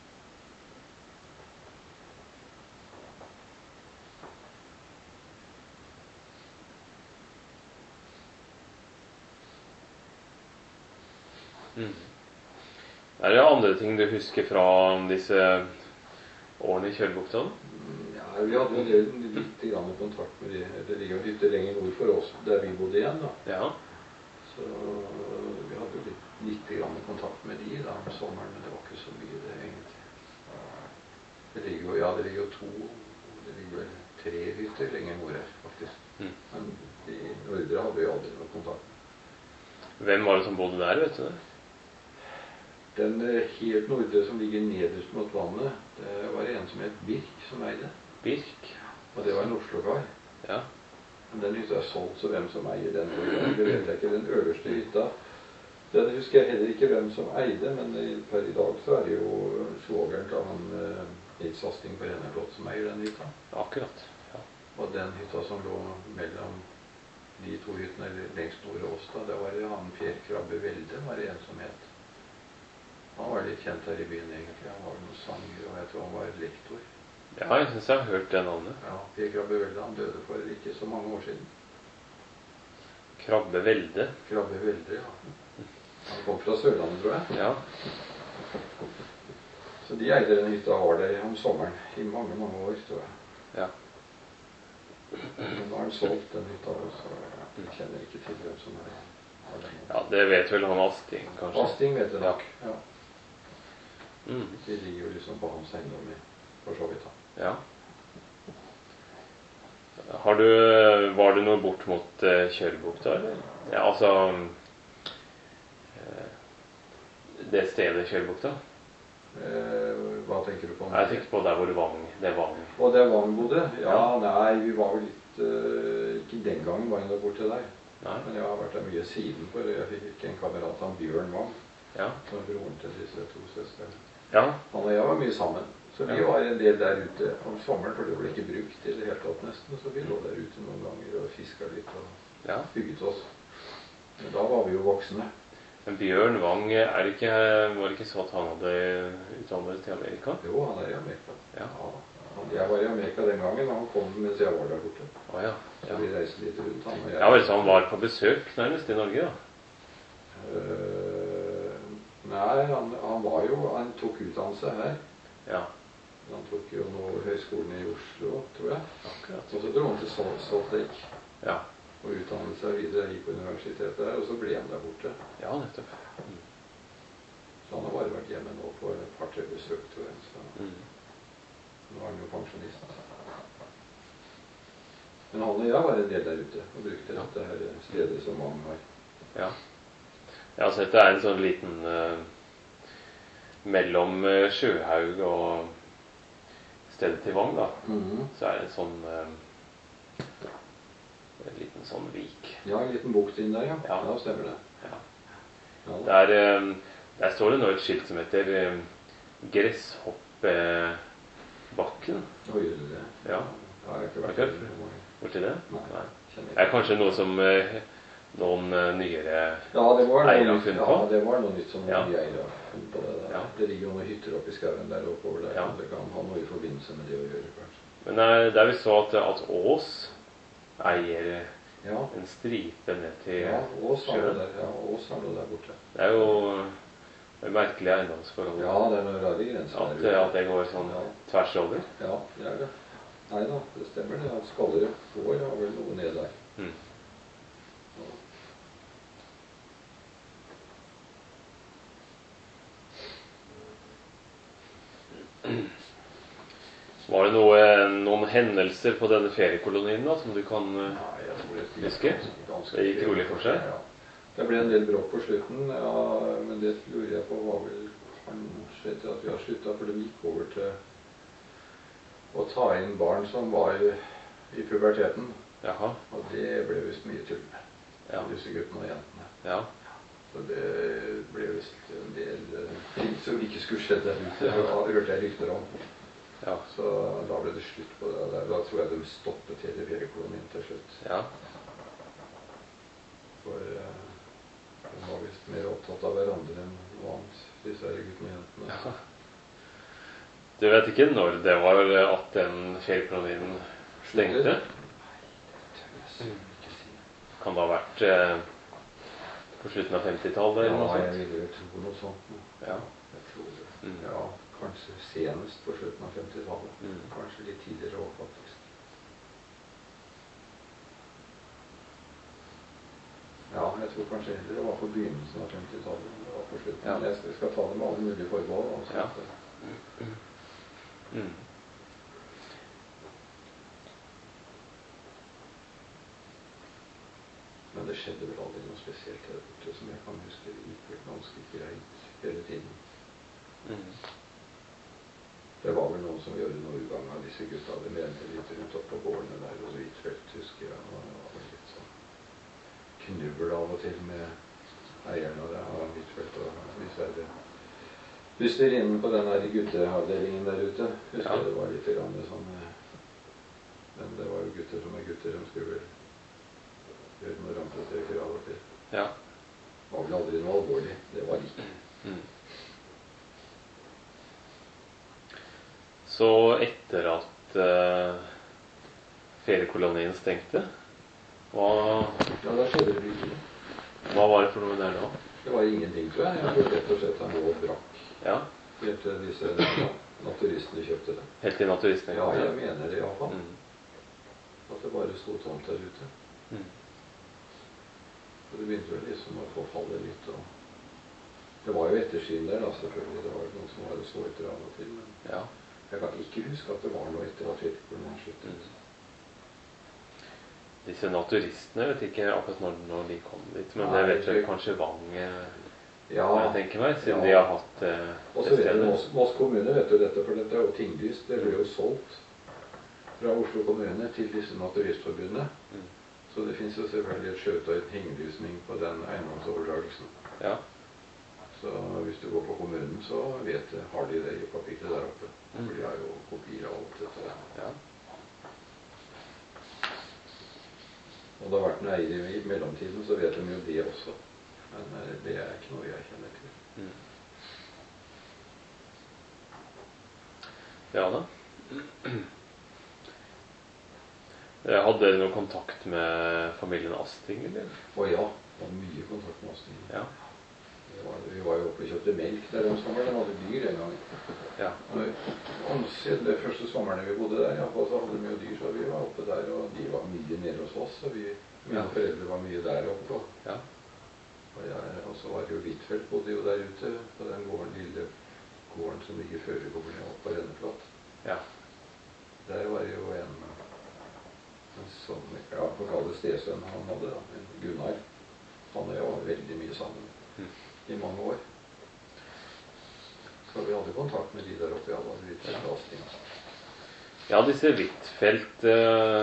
Mm. Er det andre ting du husker fra disse årene i Kjølbukta? Ja, vi hadde jo litt grann kontakt med de. Det ligger jo litt lenger nord for oss, der vi bodde igjen da. Ja. Så vi hadde jo litt, litt grann kontakt med de da om sommeren, men det var ikke så mye det egentlig. Det ligger jo, ja, det ligger jo to, det ligger vel tre hytter lenger nord her, faktisk. Mm. Men de nordre hadde vi aldri noe kontakt. Hvem var det som bodde der, vet du det? Den helt nordre som ligger nederst mot vannet, det var en som het Birk som eide. Birk? Og det var en Oslo-kar. Ja. Men den hytta er solgt, så hvem som eier den, det vet jeg ikke. Den øverste hytta, den husker jeg heller ikke hvem som eide, men per i dag så er det jo svogeren til han Eid Sasting på Rennerblått som eier den hytta. Akkurat, ja. Og den hytta som lå mellom de to hyttene lengst nord av oss da, det var det han Per Krabbe Velde, var det en som het. Han var litt kjent her i byen egentlig. Han var noen sanger, og jeg tror han var lektor. Ja, jeg synes jeg har hørt det navnet. Ja, Per Krabbe Velde, han døde for ikke så mange år siden. Krabbe Velde? Krabbe Velde, ja. Han kom fra Sørlandet, tror jeg. Ja. Så de eide den hytta og var der om sommeren i mange, mange år, tror jeg. Ja. Men nå har han solgt den hytta, så jeg kjenner ikke til hvem som er den. Ja, det vet vel han Asting, kanskje? Asting vet det nok, ja. Mm. De ligger jo liksom på hans eiendom for så vidt da. Ja. Har du, var det noe bort mot uh, Kjølbukta, eller? Ja, altså uh, det stedet Kjølbukta? Eh, hva tenker du på? Jeg tenker på der hvor det Vang, det Vang. Og der Vang bodde? Ja, Ja. nei, vi var jo litt, uh, ikke den gangen var jeg der borte der. Nei. Men jeg har vært der mye siden, for jeg fikk ikke en kamerat, han Bjørn Vang, Ja. som er broren til disse to søstrene. Ja. Han og jeg var mye sammen, så vi Ja. var en del der ute om sommeren, for det ble ikke brukt i det hele tatt nesten, så vi lå der ute noen ganger og fisket litt og Ja. bygget oss. Men da var vi jo voksne. Men Bjørn Vang, er det ikke, var det ikke så at han hadde utdannet til Amerika? Jo, han er i Amerika. Ja. Han, jeg var i Amerika den gangen, og han kom mens jeg var der borte. Å ja. Så Ja. vi reiste litt rundt han og jeg. Ja, vel, så han var på besøk nærmest i Norge, da? Øh, nei, han, han var jo, han tok utdannelse her. Ja. Han tok jo nå høyskolen i Oslo, tror jeg. Akkurat. Og så dro han til Salt Salt Lake Ja. og utdannet seg videre, gikk på universitetet der, og så ble han der borte. Ja, nettopp. Mm. Så han har bare vært hjemme nå på et par-tre besøk, tror jeg. Så Mm. nå er han jo pensjonist. Men han og jeg var en del der ute, og brukte Ja. dette her stedet som mange har. Ja. Ja, så dette er en sånn liten uh, mellom uh, Sjøhaug og stedet til Vang, da. Mhm. Så er det en sånn uh, en liten sånn vik. Ja, en liten bukt inn der, ja. Ja. Ja, stemmer det. Ja. Ja, da. Der, um, der står det nå et skilt som heter um, Gresshoppebakken. Nå gjør du det. Ja. Jeg har ikke vært Ok. der. Borti det? Nei, Nei. kjenner Det er ikke. kanskje noe som uh, noen uh, nyere Ja, det var eiere noe har nytt, funnet ja, på. det var noe nytt som Ja. noen eiere har funnet på det der. Ja. Det ligger jo noen hytter oppe i skauen der oppover der. Ja. Det kan ha noe i forbindelse med det å gjøre, kanskje. Men uh, der vi så at, at Ås eier Ja, en stripe ned til ja Ås har sjøen. det der. Ja, Ås har det der borte. Det er jo et merkelig eiendomsforhold. Ja, det er noen rare grenser At, der. at det går sånn Ja. tvers over. Ja, det er det. Nei da, det stemmer det. At Skallerud får har vel noe ned der. Mm. Ja. det noe, noen hendelser på denne feriekolonien da, som du kan uh, Nei, jeg tror det gikk huske? ganske- ganske Det gikk rolig for seg? Ja. Det ble en del bråk på slutten, ja, men det lurer jeg på var vel kanskje etter at vi har sluttet, for det gikk over til å ta inn barn som var i, i puberteten. Jaha. Og det ble visst mye tull med, Ja. disse guttene og jentene. Ja. Så det ble visst en del eh, ting som ikke skulle skjedd der ute. Det har- hørte jeg rykter om. Ja. Så da ble det slutt på det. Da, da tror jeg de stoppet hele feriekolonien til slutt. Ja. For eh, de var visst mer opptatt av hverandre enn noe annet, disse her guttene og jentene. Ja. Du vet ikke når det var at den feriekolonien stengte? Kan det ha vært eh, på slutten av femtitallet eller noe Ja, jeg sånt? ville jo tro noe sånt. nå. Ja. Jeg tror det. Mm. Ja, kanskje senest på slutten av femtitallet. Mm. Kanskje litt tidligere også, faktisk. Ja, jeg tror kanskje heller det var på begynnelsen av femtitallet. Det var på slutten. Ja. Men jeg skal, skal ta det med alle mulige forbehold. Altså. Ja. Mm. Men det skjedde vel aldri noe spesielt her borte som jeg kan huske. Det gikk vel ganske greit hele tiden. Mm. Det var vel noen som gjorde noe ugagn av disse gutta. Det mente litt rundt opp på gårdene der og Hvitfeldt, husker jeg. Og det var vel litt sånn knubbel av og til med eierne av det, av Hvitfeldt og disse her hysterinnen på den der gutteavdelingen der ute. Husker Ja. jeg det var litt grann sånn, eh, men det var jo gutter som er gutter, de skulle vel gjøre noe rampestrøker av og til. Ja. Det var vel aldri noe alvorlig. Det var ikke. Mm. Så etter at uh, feriekolonien stengte, hva, Ja, da skjedde det ikke. hva var det for noe der da? Det var ingenting, tror jeg. Jeg tror rett og slett han lå og brakk. Ja, Helt til disse naturistene kjøpte det. helt til naturistene. Ja, jeg mener det iallfall. Mm. At det bare sto tomt der ute. Mm. Og det begynte vel liksom å forfalle litt. Og det var jo ettersyn der, da, selvfølgelig. Det var jo noen som var og så etter av og til. Men Ja. jeg kan ikke huske at det var noe etter at feriekolonien sluttet. Mm. Disse naturistene, vet ikke akkurat når, når de kom dit, men Nei, det vet vel ikke- kanskje Vang, eh, Ja, jeg tenker meg, siden Ja. de har hatt eh, og så det vet du, stedet. Moss, Moss kommune vet jo dette, for dette er jo tinglyst. Det ble jo solgt fra Oslo kommune til disse naturistforbundene. Mm. Så det finnes jo selvfølgelig et skjøte og en tinglysning på den eiendomsoverdragelsen. Ja. Så hvis du går på kommunen, så vet du, har de det i kapitlet der oppe. Mm. For de har jo kopier av alt dette. Ja. Og det har vært en eier i mellomtiden, så vet de jo det også. Men eh, det er ikke noe jeg kjenner til. Mm. Ja da. Jeg hadde dere noe kontakt med familien Asting, eller? Og ja, det var mye kontakt med oss. Ja. Det var, vi var jo oppe og kjøpte melk der om sommeren. De hadde dyr en gang. Ja. Og siden det første sommeren vi bodde der, i hvert fall, så hadde de jo dyr, så vi var oppe der, og de var mye nede hos oss. Og vi, mine Ja. foreldre var mye der oppe. Og, Ja. og, jeg, og så var det jo Hvitfeldt bodde jo der ute, på den gården, lille gården som ligger føregården opp på Renneflatt. Ja. Der var det jo en, en som, ja, på kalle stesønn han hadde, da, en Gunnar. Han og jeg var veldig mye sammen Mm. i mange år. Så vi hadde kontakt med de der oppe, ja, da, Hvitfeldt og Asting. Ja, disse Hvitfeldt eh,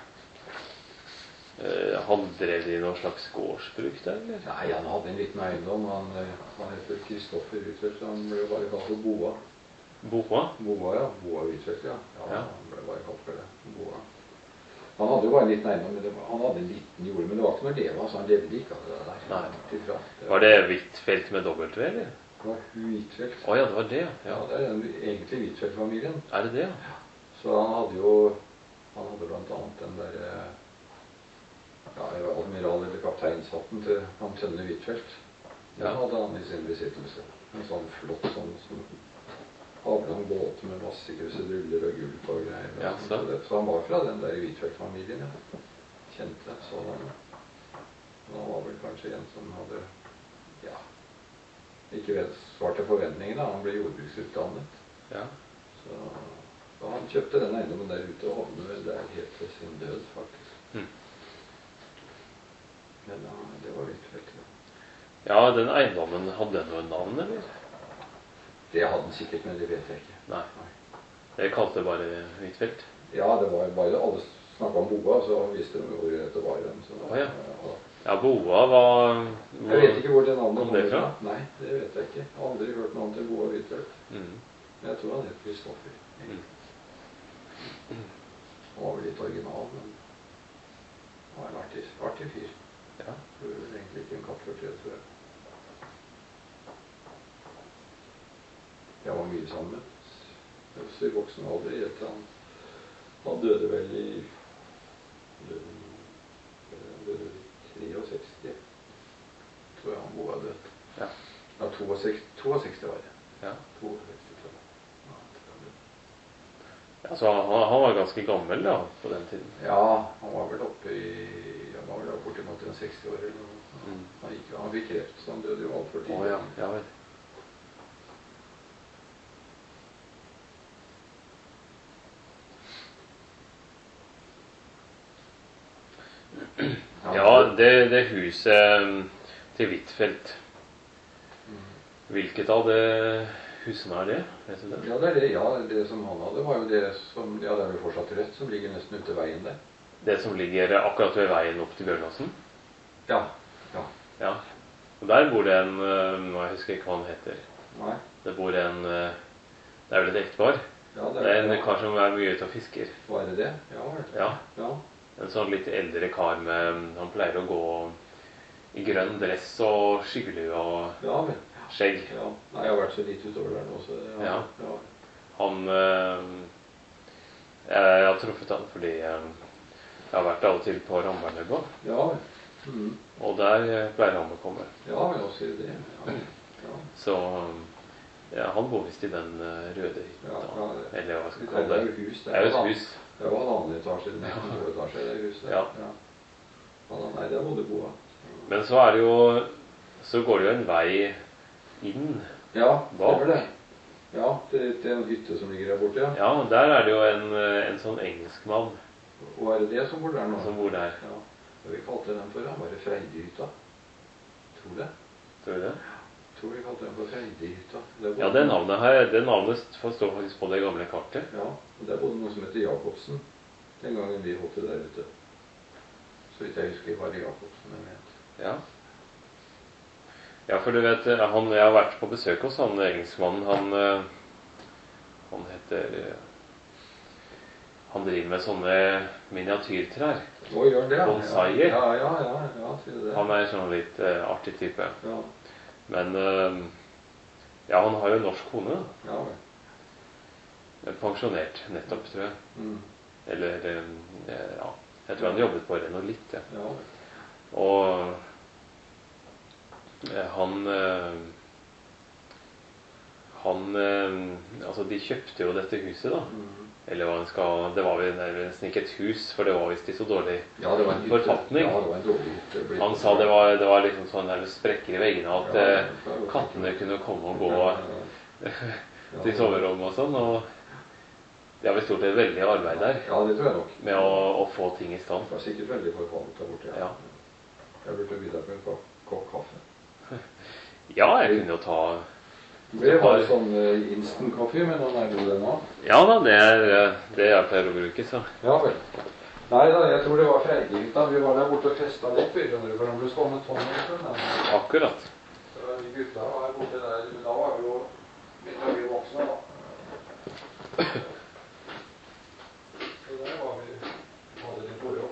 eh, Hadde dere de noe slags gårdsbruk der, eller? Nei, han hadde en liten eiendom. Han, eh, han heter Kristoffer Hvitfeldt, så han ble jo bare kalt for Boa. Boa? Boa, ja. Boa Hvitfeldt, ja. ja. Ja. Han ble bare kalt for det. Boa. Han hadde jo bare en liten eiendom, men det var, han hadde en liten jord, men det var ikke noe å leve av, så han levde ikke av det der. Nei. Tilfra. Det Var det Hvitfeldt med W, eller? var Hvitfeldt. Å ja, det var det, Ja, ja. det er den egentlig Hvitfeldt-familien. Er det det, ja? Så han hadde jo, han hadde blant annet den der, eh, ja, admiral- eller kapteinshatten til han Tønne Hvitfeldt. Den Ja. hadde han i sin besittelse. En sånn flott sånn som avlang båt med masse kruseduller og gull på og greier. og Ja, sånt. så. Så, det, så han var fra den der Hvitfeldt-familien, ja. Kjente sådan. Men han var vel kanskje en som hadde, ja, ikke vet, svart til forventningene. Han ble jordbruksutdannet. Ja. Så Og han kjøpte den eiendommen der ute og havnet vel der helt til sin død, faktisk. Mm. Men ja, det var Huitfeldt. Ja. Ja, den eiendommen, hadde den noe navn, eller? Det hadde den sikkert, men det vet jeg ikke. Nei. Jeg kalte det bare Huitfeldt. Ja, det var bare alle snakket om Boa, så visste de hvor det var den. Så, Å, ja. ja. Ja, Boa var... Hvor, Jeg vet ikke hvor det navnet kom det fra? Nei, det vet jeg ikke. Jeg har aldri hørt noe til Boa Huitfeldt. Mm. Men jeg tror han het Kristoffer. Mm. Han var vel litt original, men han var en artig, artig fyr. Ja. Det var vel egentlig ikke en kattfortred, tror jeg. Jeg var mye sammen med. Også i voksen alder. Etter han, han døde vel i døde, han døde i sekstitre. Tror jeg han Boa døde. Ja. Ja, sekstitre, sekstito var det. Ja. sekstito, tror jeg. Ja, så han, han var ganske gammel da, på den tiden. Ja, han var vel oppe i, han var vel bortimot en seksti år eller noe. Mm. Han, gikk, han fikk kreft, så han døde jo alt for Å, tidlig. ja, ja vel. Ja, det, det huset um, til Huitfeldt. Mm. Hvilket av det husene er det? Vet du det? Ja, det er det, ja, det som han hadde var jo det som, ja, det er jo fortsatt rett, som ligger nesten ute veien der. Det som ligger akkurat ved veien opp til Bjørnåsen? Ja, ja. Ja. Og der bor det en, uh, nå jeg husker ikke hva han heter. Nei. Det bor en, uh, det er vel et ektepar. Ja, Det er en kar som er mye ute og fisker. Var det det? Ja, vel. Ja. Ja. En sånn litt eldre kar med, han pleier å gå i grønn dress og skyggelue og Ja, vel. skjegg. Ja. Nei, jeg har vært så litt utover der nå, så ja. Ja. Ja. Han, uh, jeg har truffet han fordi uh, jeg har vært av og til på Ramberløgga. Ja, vel. Mm. Og der uh, pleier han å komme. Ja, vel, også det. Ja. Ja. Så ja, han bor visst i den uh, røde hytta. Ja, ja, det- Eller hva skal vi Det kalle er det? jo hus. Det er jo da. et hus. Det var en annen etasje, det er en etasje, det huset. Ja. Ja. Ja, nei, det bodde Boa. Men så er det jo, så går det jo en vei inn. Ja, Bak. stemmer det. Ja, til, til en hytte som ligger der borte, ja. Ja, der er det jo en, uh, en sånn engelskmann Og er det det som bor der nå? som bor der. Ja. Hva vi kalte den for? Han var det Freidyhytta. Tror det. Tror du det? Tror vi kalte den for Freidyhytta. Der bodde- Ja, det navnet her, det navnet står faktisk på det gamle kartet. Ja, og der bodde noe som heter Jacobsen. Den gangen vi holdt det der ute. Så vidt jeg husker var det Jacobsen jeg mente. Ja. Ja, for du vet, han, jeg har vært på besøk hos han engelskmannen. Han, uh, han heter uh, Han driver med sånne miniatyrtrær. Å, gjør det? Ja. Bonsaier. Ja, ja, ja, ja, sier du det. Han er sånn litt uh, artig type. Ja, Men uh, ja, han har jo en norsk kone. ja vel. Pensjonert nettopp, tror jeg. Mm. Eller uh, ja, jeg tror han jobbet på Renolitt. Ja. Ja vel. Og eh, han eh, Han eh, Altså, de kjøpte jo dette huset, da. Mm. Eller hva han skal Det var vel nesten ikke et hus, for det var visst i så dårlig Ja, det var en hytte. forfatning. Ja, det var en dårlig hytte. Det ble- Han sa det var, det var liksom sånn der sprekker i veggene, at Ja, eh, det var jo- kattene kunne komme og gå Ja, ja, ja. til soverommet og sånn. Og det har visst gjort et veldig arbeid der Ja, det tror jeg nok. med å, å få ting i stand. Det var sikkert veldig forfallet der borte. Ja. Jeg burde by deg på en kopp, kopp kaffe. Ja, jeg kunne jo ta Det var sånn uh, instant kaffe, men den er god den nå. Ja da, det er eh, det jeg pleier å bruke, så. Ja vel. Nei da, jeg tror det var Freidyhytta. Vi var der borte og festa litt, skjønner du, for han ble stående tonn. Akkurat. Så de gutta var borte der, men da var vi jo begynte å bli voksne, da. Så der var vi, hadde litt moro.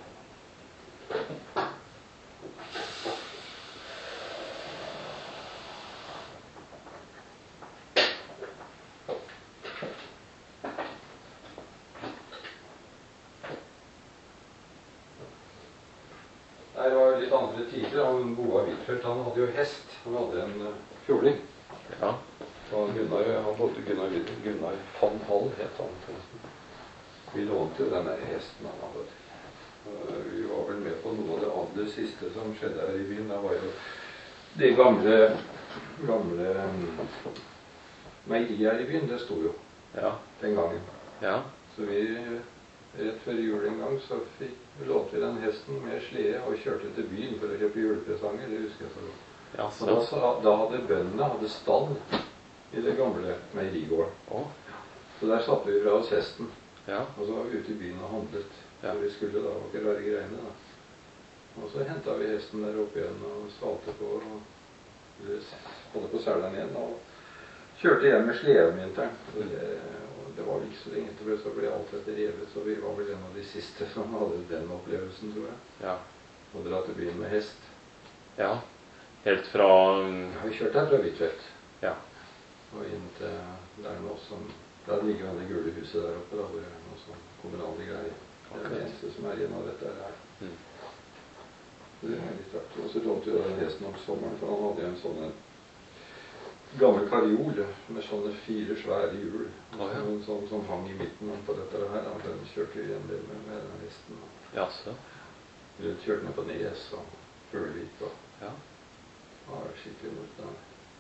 Nei, det var jo litt andre tider. Han Boa Huitfeldt, han hadde jo hest. Han hadde en uh, fjording. Ja. Og Gunnar, han bodde Gunnar, Gunnar van Hall, het han forresten. Vi lånte jo den der hesten han hadde. Uh, vi var vel med på noe av det aller siste som skjedde her i byen. Da var jo de gamle, gamle um, meierier i byen, det sto jo Ja. den gangen. Ja. Så vi, rett før jul en gang, så fikk, lånte vi den hesten med slede og kjørte til byen for å kjøpe julepresanger. Det husker jeg så godt. Ja, Og da, sa- da hadde bøndene hadde stall i det gamle meierigården. Å, Så der satte vi fra oss hesten, ja. og så var vi ute i byen og handlet. Ja. For vi skulle da ikke rare greiene da. Og så hentet vi hesten der oppe igjen og svalte på, og eller hadde på sæleren igjen, og kjørte hjem med slede om vinteren. Så det, og det var vel ikke så lenge til, så ble alt dette revet, så vi var vel en av de siste som hadde den opplevelsen, tror jeg. Ja. Å dra til byen med hest. Ja. Helt fra um, Ja, vi kjørte her fra Hvitfeldt, Ja. og inn til der nå som, der ligger jo det gule huset der oppe, da, hvor det er noe sånn kommunale greier. Det er det Akkurat. eneste som er igjen av dette her. Mm. Det er litt rart. Og så lånte vi den hesten om sommeren, for han hadde jo en sånn en gammel karjol med sånne fire svære hjul. Å, ja. En sånn som hang i midten på dette her. Da. Den kjørte vi en del med, med den hesten. Jaså. Vi kjørte ned på Nes og Følevik og Ja. det var skikkelig mot.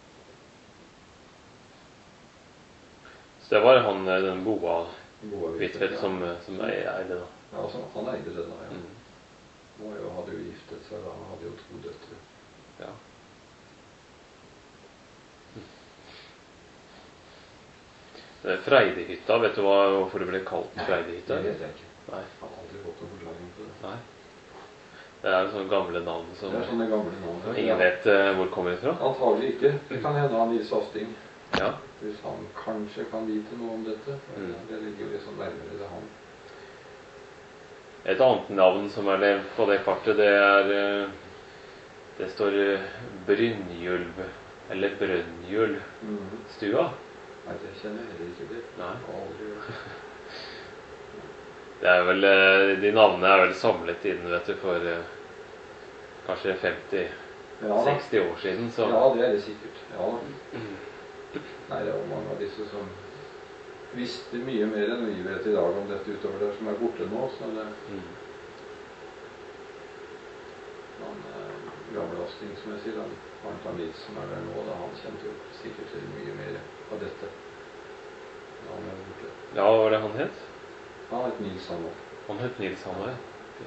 Så det var han, eh, den Boa Boa Hvitfeldt som, eh, som ei- eide da. Ja, altså, han eide det da, ja. Mm. Han var jo, hadde jo giftet seg da, han hadde jo to døtre. Ja. Det er Freidehytta, vet du hva, hvorfor det ble kalt Freidehytta? Det vet jeg ikke. Nei. Jeg har aldri fått noen forklaring på det. Nei. Det er sånne gamle navn som Det er sånne gamle navn. ja. ingen vet eh, hvor kommer ifra. Antagelig ikke. Det kan hende han Nils Asting. Ja. Hvis han kanskje kan vite noe om dette. Mm. Det ligger liksom nærmere det han. Et annet navn som er nevnt på det kartet, det er eh, det står eh, Brynjulv, eller Brønnjulstua. Mm. Nei, det kjenner jeg heller ikke til. Nei. Aldri. Det er vel, eh, de navnene er vel samlet inn, vet du, for eh, kanskje femti Ja, da. seksti år siden, så Ja, det er det sikkert. Ja. Mm. Nei, det var mange av disse som visste mye mer enn vi vet i dag om dette utover der, som er borte nå. Så det Mm. han eh, gamle Asting, som jeg sier, han Arnta Nils som er der nå, da, han kjente jo sikkert til mye mer av dette. Ja, han er borte. Ja, hva var det han het? Han het Nils, han også. Han het Nils han også.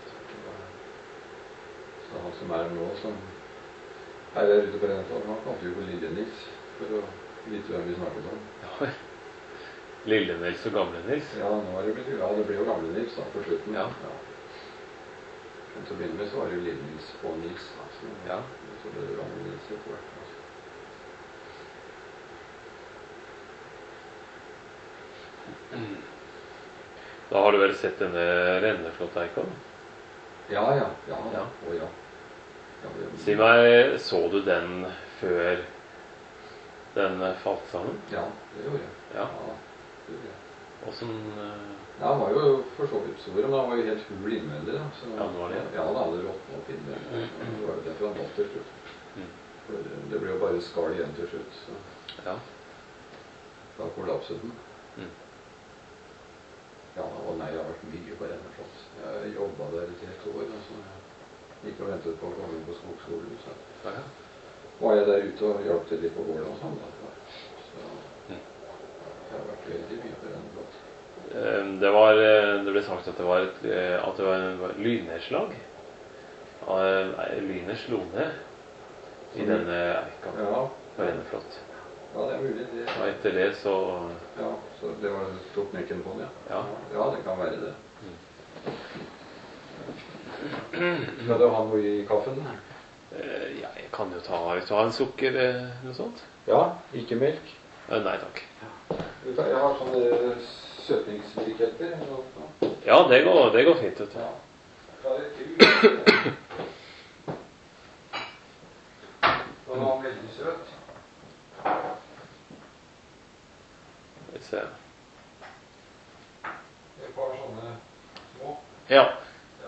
Så han som er nå, som er der ute på Rennefjord, han kalte jo på Lille Nils, for å vite hvem vi snakket om. Ja. Lille Nils og Gamle Nils. Ja, nå er det blitt, ja, det ble jo Gamle Nils da, på slutten. Ja. Men til å begynne med så var det jo Lille Nils og Nils, da. Så, Ja. så ble det Gamle Nils etter hvert. Altså. Da har du vel sett denne Renneflot-eika? Ja, ja, ja, Ja. Å, ja. Ja, det- Si meg, så du den før den eh, falt sammen? Ja, det gjorde jeg. Ja. det gjorde jeg. Åssen eh, Ja, han var jo for så vidt stor, men han var jo helt hul innvendig. Da. Så, Ja, det var det. Ja, han hadde råtnet opp innvendig. Det var jo derfor han datt til slutt. Mm. For det ble jo bare skall igjen til slutt, så Ja. da kollapset den. Mm. Ja, og nei, jeg har vært mye på Renneflot. Jeg jobbet der et helt år, og så jeg gikk og ventet på å komme inn på skogskolen. Så Ja, ja. var jeg der ute og hjalp til litt på gården og sånn. Da. Så Mm. jeg har vært veldig mye på Renneflot. Eh, Det var eh, Det ble sagt at det var et, eh, at det var en var et lynnedslag. Eh, nei, Lynet slo ned i Mm. denne eika Ja, på Renneflot. ja, det er mulig. Det. Og etter det så Ja, så det var tok knekken på den, ja. Ja. Ja, det kan være det. Skal du ha noe i kaffen? eh, Ja, jeg kan jo ta, hvis du har en sukker eller noe sånt. Ja, ikke melk. Eh, Nei takk. Jeg har sånne søtningsbriketter. eller noe. Ja, det går, det går fint. Vet du. Ja. Da er det ikke Den var veldig søt. Skal vi se. Et par sånne små. Ja. Ja.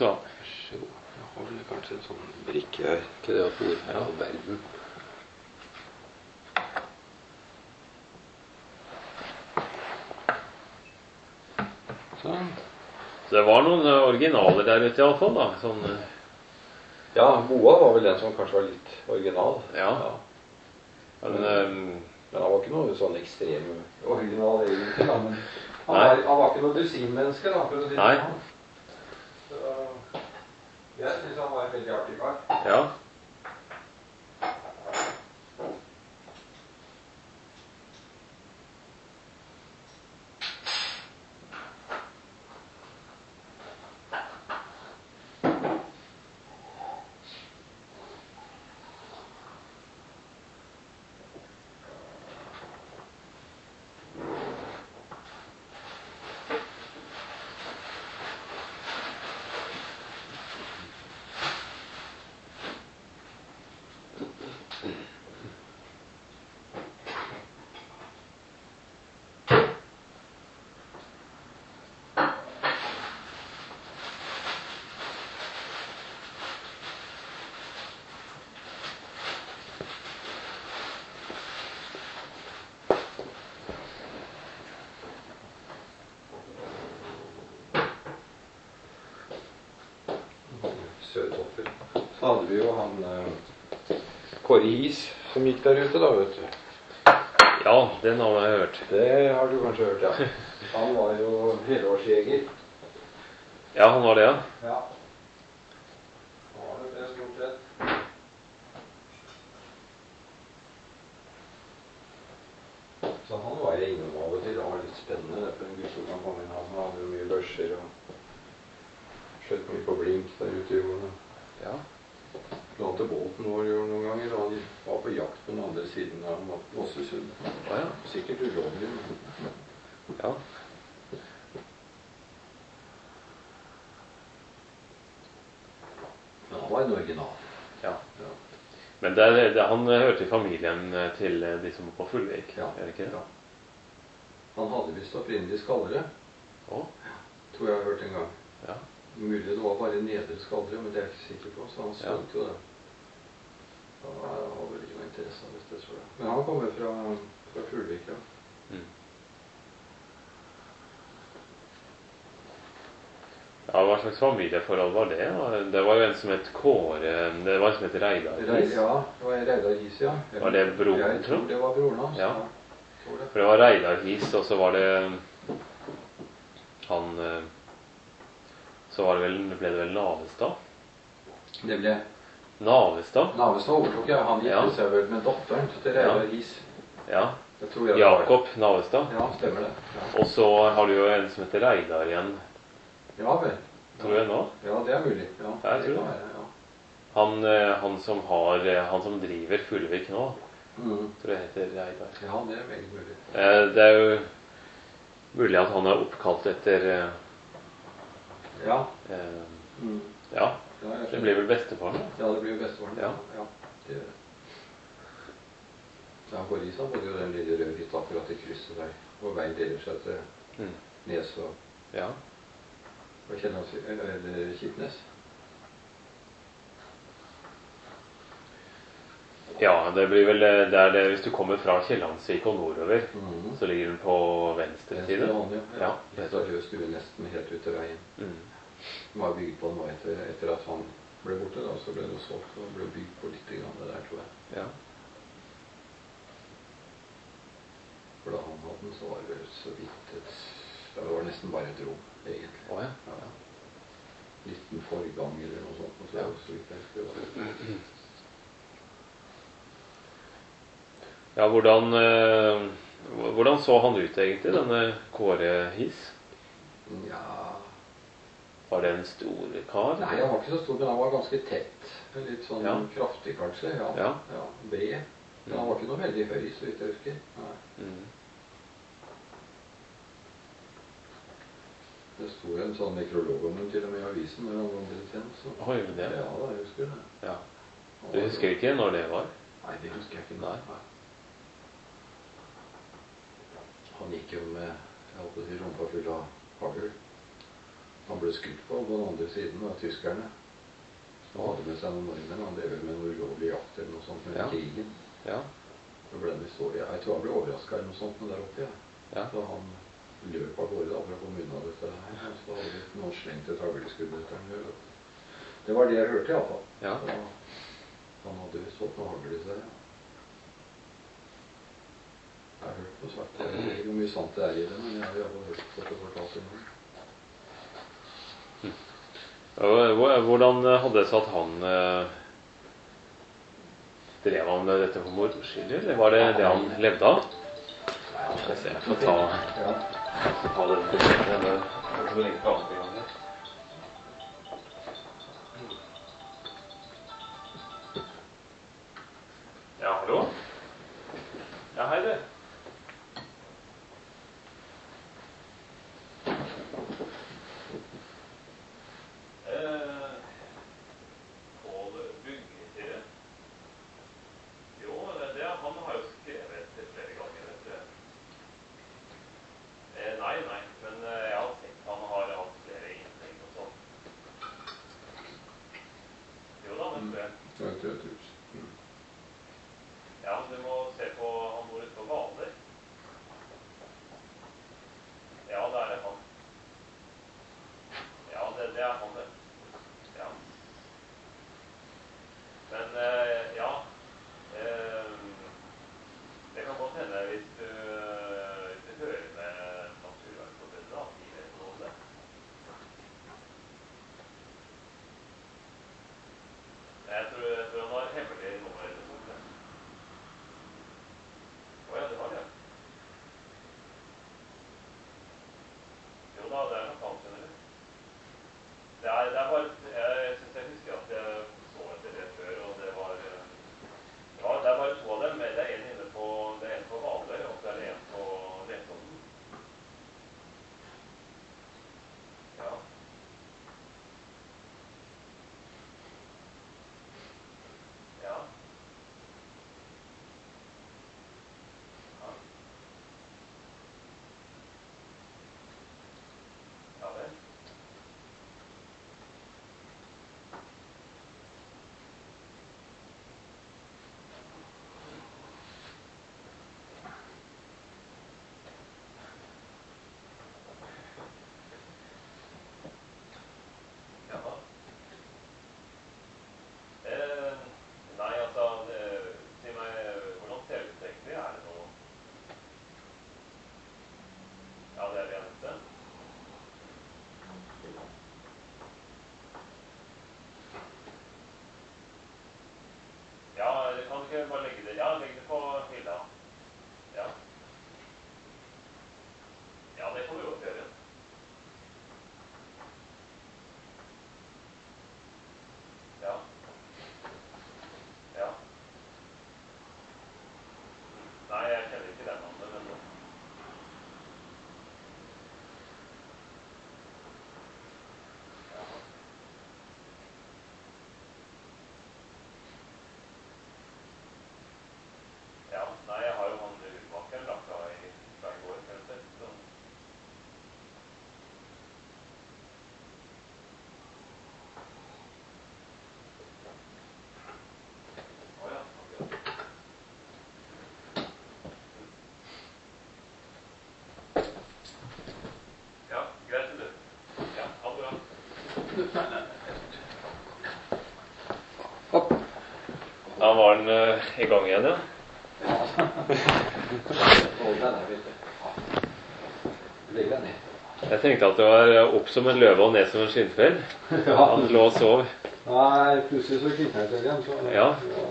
skal du ha. Vær så god. Jeg har vel kanskje en sånn brikke her. Ikke det at hvor her i all verden. Sånn. Så det var noen eh, originaler der ute i alle fall, da. Sånn, eh, Ja, Boa var vel den som kanskje var litt original. ja. Men, eh, Men han var ikke noe sånn ekstrem original egentlig, da. Men han Nei. var, han var ikke noe dusinmenneske, da, for å si det Nei. sånn. Så jeg synes han var en veldig artig kar. ja. Sødhopper. Så hadde vi jo han eh, Kåre His som gikk der ute, da, vet du. Ja, den har jeg hørt. Det har du kanskje hørt, ja. Han var jo helårsjeger. Ja, han var det, ja. Ja. Han var det stort sett. Så han var jeg innom av og til. Det var litt spennende. Det for en gutt som kan komme inn. Han hadde jo mye børser og skjøt mye på blink der ute i jorden. Ja. La til båten vår jo noen ganger, og han var på jakt på den andre siden av Mossesund. Å, ja. Sikkert ulovlig. Men Ja. han var en original. Ja. Ja. Men det, er- det, han hørte til familien eh, til eh, de som var på Fullvik, Ja. er det ikke det? Ja. Han hadde visst opprinnelig skallere, Å, tror jeg jeg har hørt en gang. ja. Mulig det var bare nedre skallere, men det er jeg ikke sikker på, så han Ja. solgte jo det. Han hadde vel ikke noe interesse av det, tror jeg. Men han kommer fra, fra Fuglvik, ja. Mm. Ja, hva slags familieforhold var det? Det var jo en som het Kåre, det var en som het Reidar Reidar, His. ja, det var Reidar His, ja. Var det broren, Jeg tror tror det var broren hans. Ja. Jeg tror det. For det var Reidar His, og så var det han eh, Så var det vel, ble det vel Navestad? Det ble Navestad? Navestad overtok, ja. Han gifte Ja. seg vel med datteren til Reidar Ja. His. Ja. Det tror jeg det var. Jakob Navestad. Ja, stemmer det. Ja, Og så har du jo en som heter Reidar igjen, ja vel. tror jeg nå. Ja, det er mulig. Ja, Ja, jeg tror kan det. være, ja. Han, eh, han som har eh, Han som driver Fullvik nå, Mm. tror jeg heter Reidar. Ja, det er meget mulig. Eh, Det er jo mulig at han er oppkalt etter eh, Ja. eh, Mm. Ja, Ja, jeg det skjønner. blir vel bestefaren. da. Ja, det blir jo bestefaren. Ja. ja, det gjør det. Ja, på Risa bodde jo den lille røde hytta akkurat i krysset der, hvor veien deler seg til Mm. Nes og, Ja. og Kjellands- eller Kirkenes. Ja, det blir vel eh, det er det, hvis du kommer fra Kiellandsvik og nordover, Mhm. så ligger den på venstre Venstre side. hånd, ja. Ja, Det står rød stue nesten helt ut til veien. Mm. Den var bygd på nå etter, etter at han ble borte, da, så ble det solgt og ble bygd på litt grann det der, tror jeg. Ja. For da han hadde den, så var det vel så vidt et, ja, det var nesten bare et rom, egentlig. Å, ja. Ja. Liten forgang eller noe sånt, og så, Ja. så vidt jeg husker det var. Ja, hvordan, eh, hvordan så han ut egentlig, denne Kåre His? Ja, Var det en stor kar? nei, han var ikke så stor, men han var ganske tett. Litt sånn Ja. kraftig, kanskje. Ja. Ja. ja. Bred. Men han var ikke noe veldig høy, så vidt jeg husker. Nei. Mm. Det sto en sånn nekrolog om den til og med i avisen når han var betjent. Så. Oi, det. Ja, da, jeg husker det. Ja. Han Du var- husker ikke når det var? Nei, det husker jeg ikke. Nei. Han gikk jo med, jeg holdt på å si, rumpa full av hagl. han ble skutt på på den andre siden av tyskerne. Han hadde med seg noen nordmenn. Han drev med noe ulovlig jakt eller noe sånt med Ja. krigen. Ja. Så ble han så, jeg tror han ble overrasket eller noe sånt med der oppe. Ja. Ja. Så han løp av gårde da, for å komme unna dette her. Og så hadde noen slengt et hagleskudd etter han. Det var det jeg hørte i hvert fall. Ja. Så han hadde sånt noe hagl i seg. Ja. Jeg har hørt noe sagt. Jeg vet ikke hvor mye sant det er i det, men jeg har jo hørt fått det fortalt det nå. Hvordan hadde det seg at han eh, drev han med dette for moro skyld, eller var det det han levde av? Skal jeg se, jeg får ta, Ja. ta den beskjeden. Det er så lenge på andre gang. Ja, hallo? Ja, hei du. Ja, du må se på han bor ute på Hvaler. Ja, det er han. Ja, det, det er han det. Ja. Men, eh, ja, eh, det kan godt hende hvis du, hvis du hører med Naturvernforbundet at de vet noe om det. Jeg tror, jeg tror han har hemmelig nummer eller noe. Åja, det var det. Jo da, det er nok han, skjønner du. Det er, det er bare, jeg synes jeg husker at jeg så etter det før, og det var, det var, det er bare to av dem. Det er en inne på, det er en på Hvaler, og så er det en på Lesodden. Ja. Ja. Ja. Ja vel. Jaha. Eh, nei, altså, det, si meg, hvordan ser det ut egentlig? Er det noe? Ja, det er det eneste. Ja, kan du ikke bare legge det? Ja, legge det på hylla. Ja. Ja, det får vi godt gjøre. Ja. Ja. Nei, jeg kjenner ikke den navnet, men... Ja. Ja, nei, jeg har jo han urmakeren lagt av i hver går, kanskje, så... Åja, akkurat. Ja, greit du. Ja, ha det bra. Hopp. Da var den uh, i gang igjen, ja. Hold deg der, vet du. Legg deg ned. Jeg tenkte at det var opp som en løve og ned som en skinnfell. Ja. Han lå og sov. Nei, plutselig så klikket jeg til igjen. Så, Ja.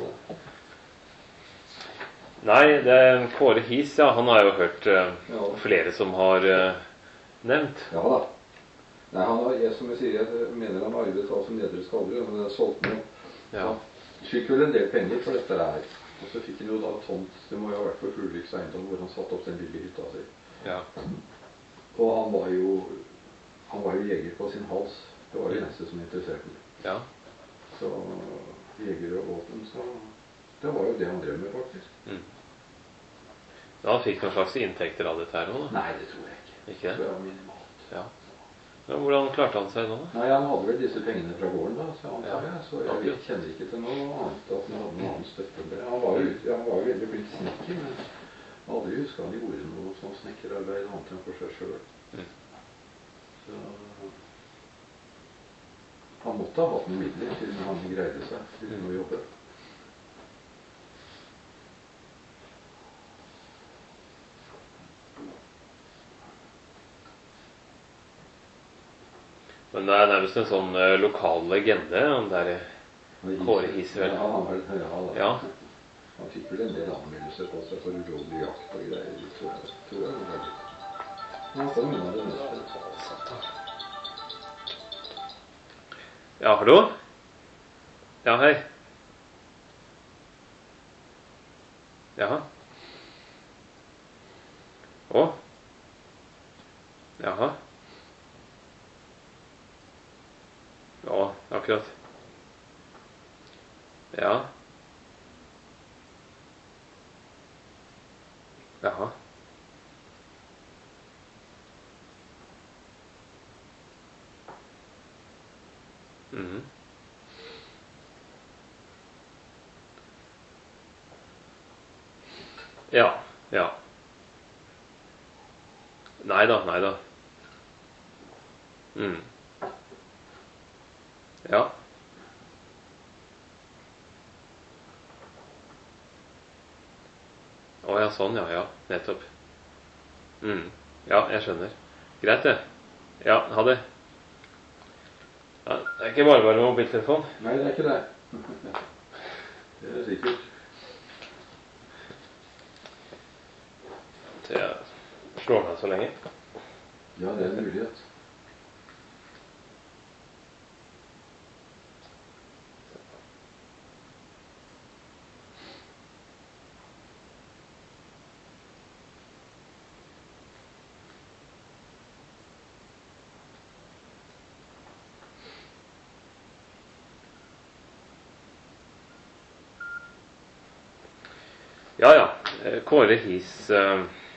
Nei, det er Kåre His, ja. Han har jeg jo hørt uh, Ja. flere som har uh, nevnt. Ja da. Nei, han har, jeg, som jeg sier, jeg mener han arvet av som nedre skaldre, men jeg solgte den. Ja. Han fikk vel en del penger for dette her. Og så fikk han jo da tomt, det må jo ha vært for Fuglviks eiendom, hvor han satt opp den lille hytta si. Ja. Og han var jo, han var jo jeger på sin hals. Det var det eneste som interesserte meg. Ja. Så jeger og våpen, så det var jo det han drev med, faktisk. Mm. Men han fikk noen slags inntekter av dette her nå, da? Nei, det tror jeg ikke. Ikke det? Det var minimalt. Ja. Ja, hvordan klarte han seg nå? Nei, han hadde vel disse pengene fra gården da, så han sa Ja. jeg. Så jeg vet, kjenner ikke til noe annet at han hadde noe annet støtte enn det. Han var jo, ja, han var jo veldig flink snekker, men jeg aldri husker han gjorde noe sånn snekkerarbeid annet enn for seg selv. Mm. Så han måtte ha hatt noen midler til han greide seg uten å jobbe. Men det er nærmest en sånn uh, lokal legende, han der Kåre Hisvel. Ja, han, var, ja, da. Ja. Han fikk vel en del anmeldelser på seg for ulovlig jakt og greier, tror jeg. Tror jeg det var litt. Men han kom unna det meste. Ja, hallo? Ja, hei. Jaha. Å? Jaha. Ja, akkurat. Ja. Jaha. Mhm. Ja, ja. Nei da, nei da. Mm. Ja. Å ja, sånn, ja, ja, nettopp. Mm. Ja, jeg skjønner. Greit det. Ja, ha det. Ja, det er ikke bare bare mobiltelefon. Nei, det er ikke det. Det er sikkert. Så jeg slår meg så lenge. Ja, det er en mulighet. Ja, ja. Kåre His eh,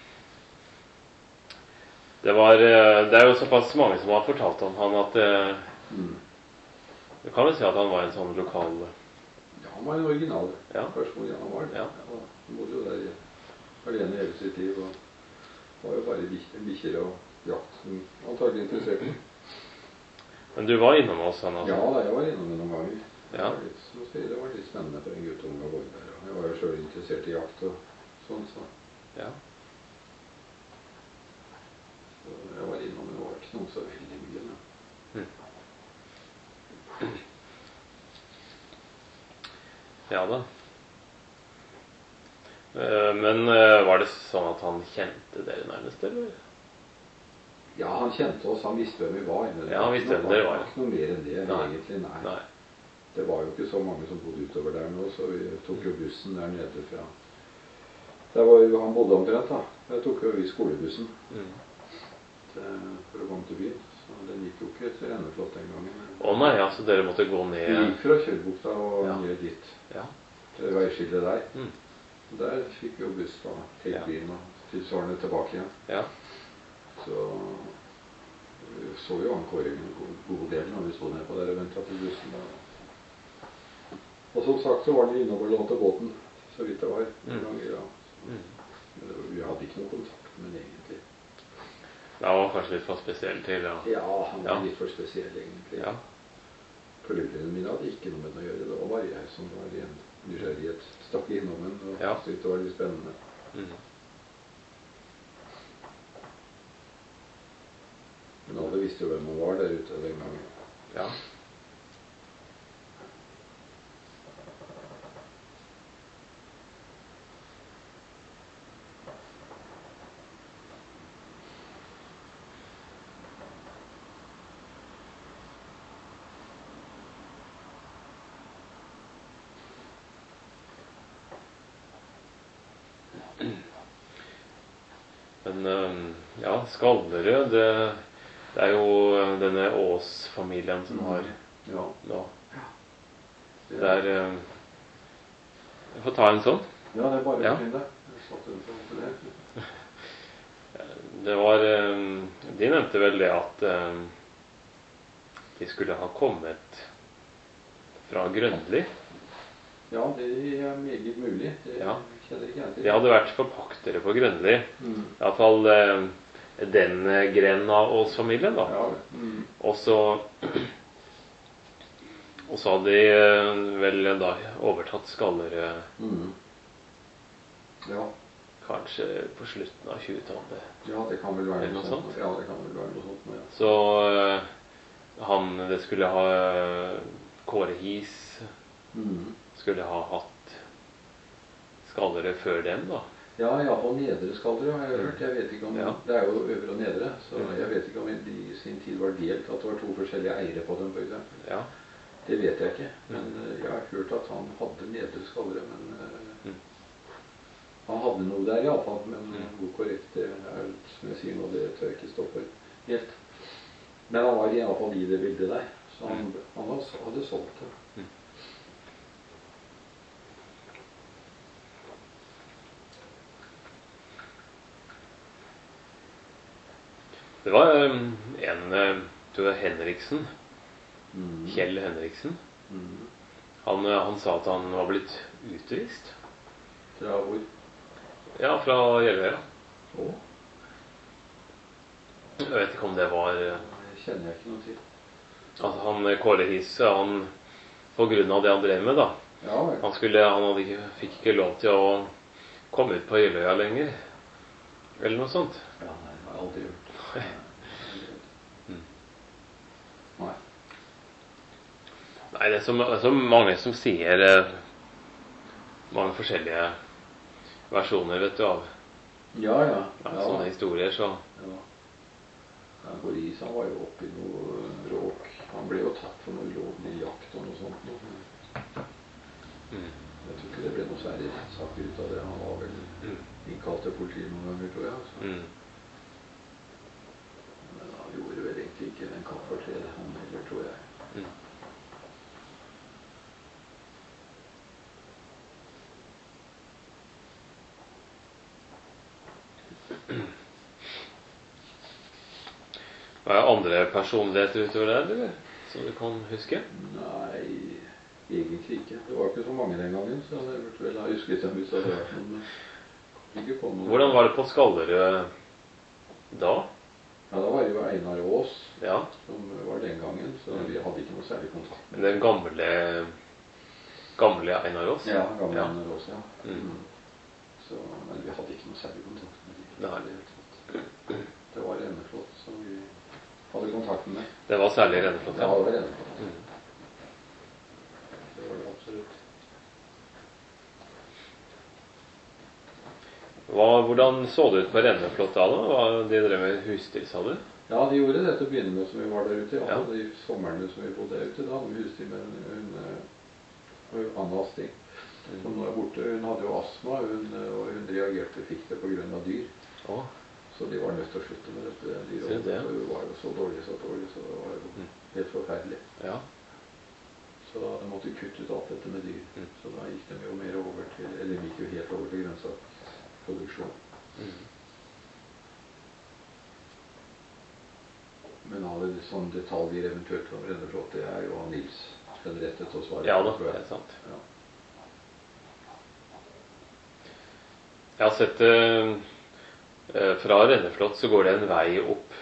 Det var eh, Det er jo såpass mange som har fortalt om han at eh, Mm. du kan vel si at han var en sånn lokal Ja, han var en original. Ja. Person, ja, han var det. Ja. Ja, han bodde jo der alene hele sitt liv, og var jo bare bik- bikkjer og jakt som antagelig interesserte. Men du var innom oss, han altså? Ja, da, jeg var innom det noen ganger. Det Ja. var litt, som å si, det var litt spennende for en guttunge å gå der. Og jeg var jo selv interessert i jakt og sånn, så, Ja. så jeg var innom, men det var ikke noe så veldig mye. Da. Ja da. Eh, Men eh, var det sånn at han kjente dere nærmest, eller? Ja, han kjente oss, han visste hvem vi var. Men Ja, han visste det hvem dere var. var ikke noe mer enn det, Nei. egentlig, nei. Nei. Det var jo ikke så mange som bodde utover der nå, så vi tok jo bussen der nede fra. Der var jo han bodde omtrent, da. Der tok jo vi skolebussen Mm. til, for å komme til byen. Så den gikk jo ikke så renneflott den gangen. men- Å nei, altså dere måtte gå Vi ned. gikk fra Kjølbukta og Ja. ned dit, Ja. til veiskillet der. Mm. Og der fikk vi jo buss da, til Ja. byen og tilsvarende tilbake igjen. Ja. Så vi så jo han Kåre en god, god del når vi stod ned på der og ventet til bussen. Da. Og som sagt så var han innom og lånte båten, så vidt det var. Noen Mm. ganger, ja. Mm. Men det, var- vi hadde ikke noe kontakt med den egentlig. Det var kanskje litt for spesiell til, ja. Ja, han var Ja. litt for spesiell egentlig. Ja. Foreldrene mine hadde ikke noe med den å gjøre. Det var bare jeg som var i en nysgjerrighet. Stakk innom den og Ja. syntes det var litt spennende. Mm. Men alle visste jo hvem han var der ute den gangen. Ja. Men øhm, ja, Skallerød, det, det er jo øh, denne Aas-familien som har Ja. nå. Det er øhm, Jeg får ta en sånn. Ja, det er bare Ja. å finne det. Jeg satt utenfor for det. Det var øhm, De nevnte vel det at øhm, de skulle ha kommet fra Grønli. Ja, det er meget mulig. Det Ja. kjenner ikke jeg til. De hadde vært forpaktere på Grønli. Mm. I hvert fall eh, den eh, grenen av Aas-familien, da. Ja, mm. Og så Og så hadde de eh, vel da overtatt Skallerød Mm. Ja. kanskje på slutten av tjuetallet. ja, det kan vel være Eller noe noe sånt. sånt. Ja, det kan vel være noe sånt. Ja. Så eh, han det skulle ha eh, Kåre His Mm. skulle ha hatt Skallerød før dem, da. Ja, iallfall nedre Skallerød har jeg hørt. Jeg vet ikke om, Ja. Det er jo øvre og nedre, så Mm. jeg vet ikke om de i sin tid var delt, at det var to forskjellige eiere på dem, for eksempel. Ja. Det vet jeg ikke, men eh, jeg har hørt at han hadde nedre Skallerød, men eh, Mm. han hadde noe der iallfall. Men Mm. hvor korrekt det er, som jeg sier nå, det tør jeg ikke stå for helt. Men han var iallfall i det bildet der, så han, Mm. han hadde, hadde solgt det. Mm. Det var eh, en eh, tror jeg Henriksen, Mm. Kjell Henriksen. Mm. Han, eh, han sa at han var blitt utvist. Fra hvor? Ja, fra Jeløya. Å? Jeg vet ikke om det var eh, Det kjenner jeg ikke noe til. Altså han eh, Kåre Hisse, han på grunn av det han drev med, da. Ja, vel. Han skulle, han hadde ikke, fikk ikke lov til å komme ut på Jeløya lenger. Eller noe sånt. Ja, nei, det har jeg aldri gjort. Mm. Nei. Nei, det er så, det er så mange som sier eh, mange forskjellige versjoner, vet du, av Ja, ja. ja, ja. sånne historier, så Ja. Ja, Boris, han var jo oppe i noe bråk. Han ble jo tatt for noe ulovlig jakt og noe sånt. Noe. mm. Jeg tror ikke det ble noe særlig sak ut av det. Han var vel Mm. innkalt til politiet noen ganger, tror jeg. Så. Mm. Men han gjorde vel egentlig ikke en katt for tre, han heller, tror jeg. Mm. Hva er andre personligheter utover der, eller? Som du kan huske? Nei, egentlig ikke. Det var ikke så mange den gangen, så jeg burde vel ha husket dem hvis det hadde vært noen. men Ikke på noen. Hvordan var det på Skallerød da? Ja, da var det jo Einar Aas Ja, som var den gangen, så vi hadde ikke noe særlig kontakt med den gamle gamle Einar Aas? Ja, gamle Ja. Einar Aas, ja. Mm. Mm. Så, men vi hadde ikke noe særlig kontakt med dem. Nei. Det, det var Renneflot som vi hadde kontakten med. Det var særlig Renneflot, Ja, ja. det var Renneflot. Mm. Det var det absolutt. Hva, hvordan så det ut på Renneflot da? da? Hva- De drev med husdyr, sa du? Ja, de gjorde det til å begynne med som vi var der ute. Ja. Ja. De somrene som vi bodde der ute, da hadde vi husdyr med hun, hun, hun Anna Asting. Som nå er borte. Hun hadde jo astma, hun, og hun reagerte fikk det på grunn av dyr. Å, Så de var nødt til å slutte med dette Se dyret. det. For hun var jo så dårlig, så dårlig, så det var jo Mm. helt forferdelig. ja. Så de måtte kutte ut alt dette med dyr. Mm. Så da gikk de jo mer over til, eller de gikk jo helt over til grønnsaksproduksjon. Mm. Men alle de sånne detaljer eventuelt om Renneflot, det er jo han Nils den rette til å svare Ja på, da, tror det jeg. er sant. Ja. Jeg har sett eh, eh, fra Renneflot så går det en vei opp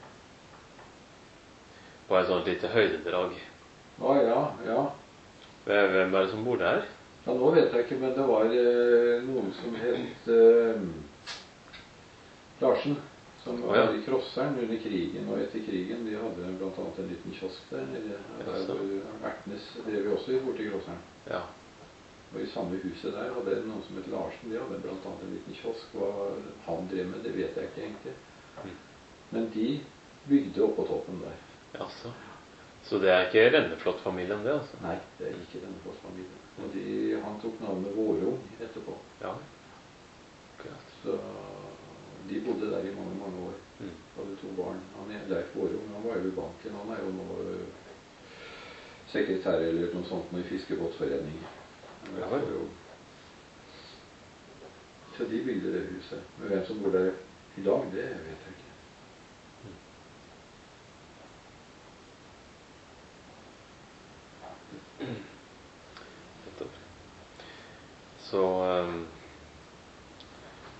på et sånt lite høydedrag. Å ja, ja. Hvem er det som bor der? Ja, nå vet jeg ikke, men det var eh, noen som het eh, Larsen, som Å, ja. var i Krosseren under krigen og etter krigen. De hadde blant annet en liten kiosk der nede. Der Jaså. hvor Ertnes drev jo også borte i Krosseren. Ja. Og i samme huset der hadde noen som het Larsen. De hadde blant annet en liten kiosk. Hva han drev med, det vet jeg ikke egentlig. Mm. Men de bygde oppå toppen der. Jaså. Så det er ikke Renneflot-familien, det, altså? Nei, det er ikke denne Foss-familien. Og de, han tok navnet Vårung etterpå. Ja. Akkurat. Så de bodde der i mange, mange år. Mm. Hadde to barn. Han er Leif Vårung, han var jo i banken. Han er jo nå øh, sekretær eller noe sånt nå i Fiskebåtforeningen. Han Ja, er vel. jo- Så de bygde det huset. Men hvem som bor der i dag, det vet jeg ikke.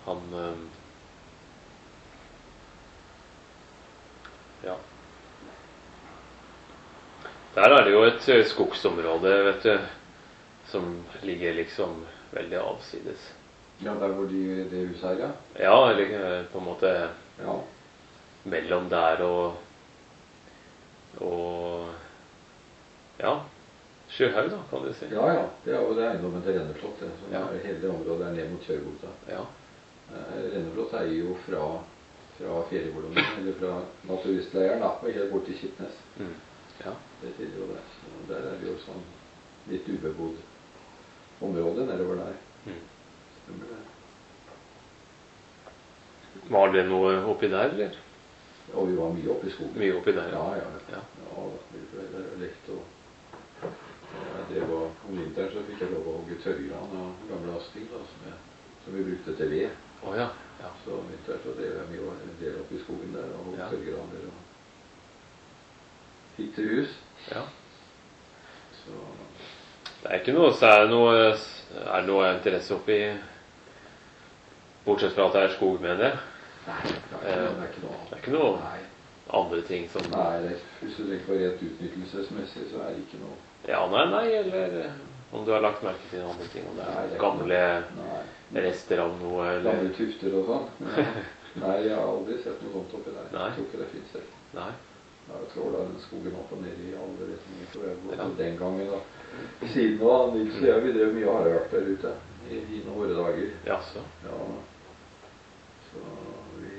han eh, Ja. Der er det jo et eh, skogsområde, vet du, som ligger liksom veldig avsides. Ja, der hvor de, det huset er, ja. Ja, eller eh, på en måte Ja. mellom der og og ja, Sjøhaug, da, kan du si. Ja, ja. Det er jo det eiendommen til Renneflot, det. Som Ja. er hele det området der ned mot Kjørbota. Ja. Eh, Renneflot er jo fra, fra Fjellkolonien, eller fra naturistleiren, da, og helt bort til Kittnes. Mm. Ja. Det sitter jo der. Så der er det jo sånn litt ubebodd område nedover der. Mm. Stemmer det. Var det noe oppi der, eller? Og vi var mye oppe i skogen. Mye oppi der? Ja, ja. Ja. Ja, vi ble der og lekte og jeg drev og om vinteren så fikk jeg lov å hogge tørrgran av gamle asting, da, som, jeg, som vi brukte til ved. Å ja. Ja. Så om vinteren så drev jeg mye en del oppe i skogen der og hogge Ja. tørrgraner og fikk til hus. Ja. Så Det er ikke noe, så er det noe, er det noe interesse oppi, bortsett fra at det er skog, mener jeg. nei, det er ikke, det er ikke noe Det er ikke noe Nei. andre ting som Nei, det, hvis du tenker på rent utnyttelsesmessig, så er det ikke noe. Ja, nei, nei, eller om du har lagt merke til andre ting, om det Nei, er det er gamle Nei. rester av noe, Gamle eller tufter og sånn. Ja. Nei, jeg har aldri sett noe sånt oppi der. Nei. Jeg tror ikke det finnes selv. Nei. Jeg har tråla den skogen opp og ned i alle retninger, tror jeg, både Ja. den gangen da. Siden da, Nils og jeg, vi drev mye harejakt der ute i dine våre dager. Jaså. Ja, så vi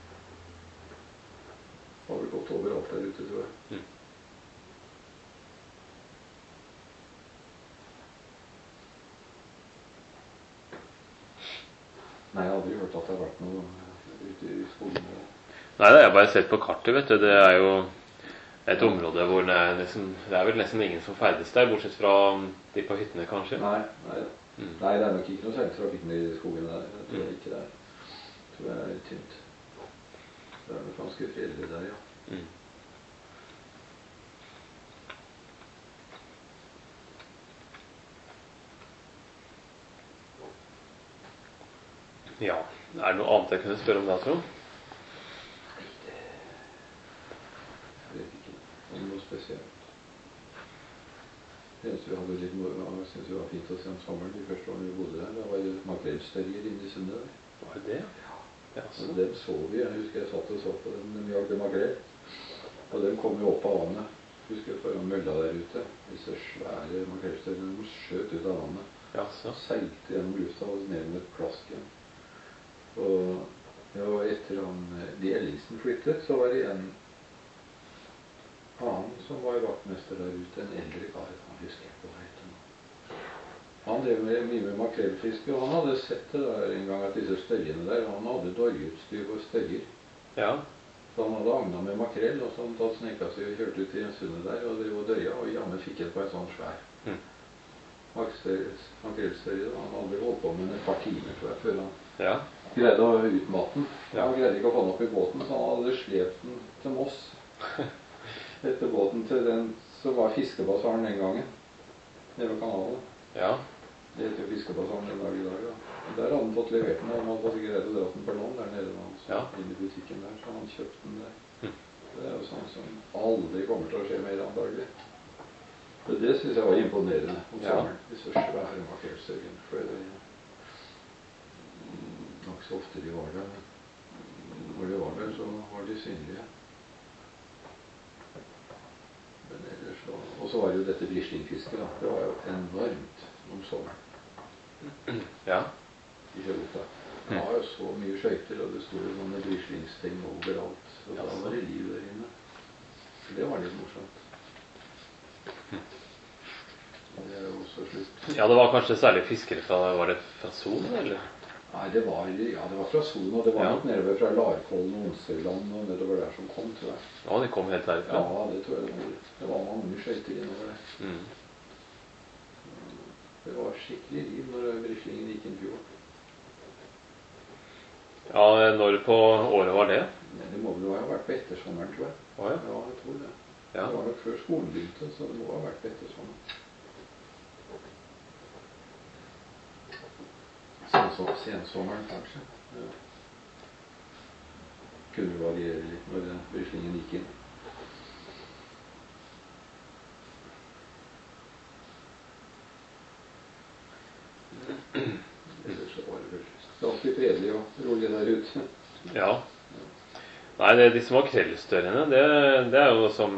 har vel gått overalt der ute, tror jeg. Mm. Nei, jeg har aldri hørt at det har vært noe ute i skogen. Nei, det har jeg bare sett på kartet, vet du. Det er jo et område hvor det er, nesten, det er vel nesten ingen som ferdes der, bortsett fra de på hyttene, kanskje. Nei, nei. Mm. Nei, det er nok ikke noe særlig trafikk nede i skogen der. Jeg tror ikke det er. Jeg tror det er tynt. Det er nok ganske fredelig der, ja. Mm. Ja, er det noe annet jeg kunne spørre om da, tro? Jeg vet ikke om noe spesielt. Det eneste vi hadde litt moro, jeg synes det var fint å se om sommeren, de første årene vi bodde der, det var jo makrellstørjer inne i sundet der. Var det det? Ja, Så så. dem så vi, jeg husker jeg satt og så på dem, de jagde makrell. Og dem kom jo opp av vannet. Husker jeg foran mølla der ute, disse svære makrellstørjene, de skjøt ut av vannet. Ja, så. Seilte gjennom lufta og ned med et plask igjen. Og, ja, og etter han, de Ellingsen flyttet, så var det en annen som var vaktmester der ute, en eldre kar, han husker jeg på hva heter nå. Han drev med, mye med makrellfiske, og han hadde sett det der en gang at disse støyene der, han hadde dorgeutstyr og støyer. Ja. Så han hadde agnet med makrell, og så hadde han tatt snekka seg og kjørt ut i sundet der, og drev og døya, og jammen fikk han på en sånn svær Mm. makrellstøye. Han hadde vel holdt på med den et par timer, tror jeg, før han Ja. greide å utmate den. Ja. Han greide ikke å få den opp i båten, så han hadde slept den til Moss. Etter båten til den som var fiskebasaren den gangen, nede ved kanalen. Ja. Det heter jo fiskebasaren den dag i dag, da. Og der hadde han fått levert den, og han hadde fått greid å dra den på lån der nede med han, så Ja. inn i butikken der, så han kjøpte den der. Mm. Det er jo sånn som aldri kommer til å skje mer antagelig. Så det synes jeg var imponerende om Ja. sommeren, disse svære makrellstøyene. For det nok så ofte de var der, men når de var der, så var de synlige. Men ellers så... Og så var det jo dette brislingfisket, da. Det var jo enormt om sommeren Ja. i Kjøbota. Det var jo så mye skøyter, og det sto jo sånne brislingsteng overalt. Så da var det liv der inne. Så det var litt morsomt. Og det er jo også slutt. Ja, det var kanskje særlig fiskere fra, var det fra Son, eller? Nei, det var, ja, det var fra Son, og det var Ja. nok nedover fra Larkollen og Onsøyland og nedover der som kom, tror jeg. Ja, de kom helt derfra. Ja, det tror jeg det var. Det var mange skøyter innover der. Mm. Det var skikkelig liv når brislingen gikk inn fjorden. Ja, når på året var det? Men det må vel ha vært på ettersommeren, tror jeg. Å ja. Ja, jeg tror det. Ja. Det var nok før skolen begynte, så det må ha vært på ettersommeren. Sånn sensom, sensommeren kanskje. Ja. Kunne variere litt når den brislingen gikk inn. Ellers så var det vel ganske fredelig og rolig der ute. Ja. Nei, det, de små krellstørrene, det, det er jo som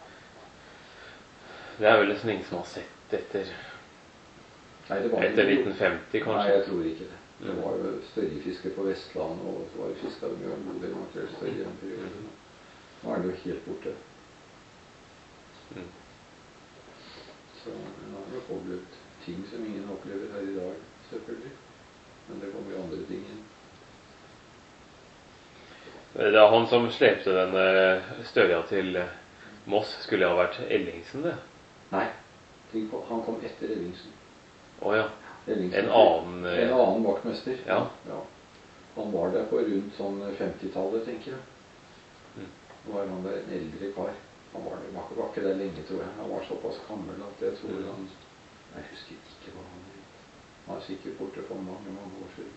Det er vel liksom ingen som har sett etter Nei, det var etter ikke- nitten femti, kanskje? Nei, jeg tror ikke det. Det var jo størjefiske på Vestlandet, og så var det fisket mye en god del makrellstørje i den perioden. Nå er det jo helt borte. Mm. Så nå har vi opplevd ting som ingen opplever her i dag, selvfølgelig. Men det kommer jo andre ting inn. Det er han som slepte den eh, størja til eh, Moss, skulle ha vært Ellingsen, det? Nei, ting på- han kom etter Ellingsen. Å ja. Ellingsen. En annen eh, En annen vaktmester. Ja. Ja. Han var der på rundt sånn femtitallet, tenker jeg. Mm. Nå var han der en eldre kar. Han var, var, ikke- var ikke der lenge, tror jeg. Han var såpass gammel at jeg tror Mm. han Jeg husker ikke hva han het. Han er sikkert borte for mange, mange år siden.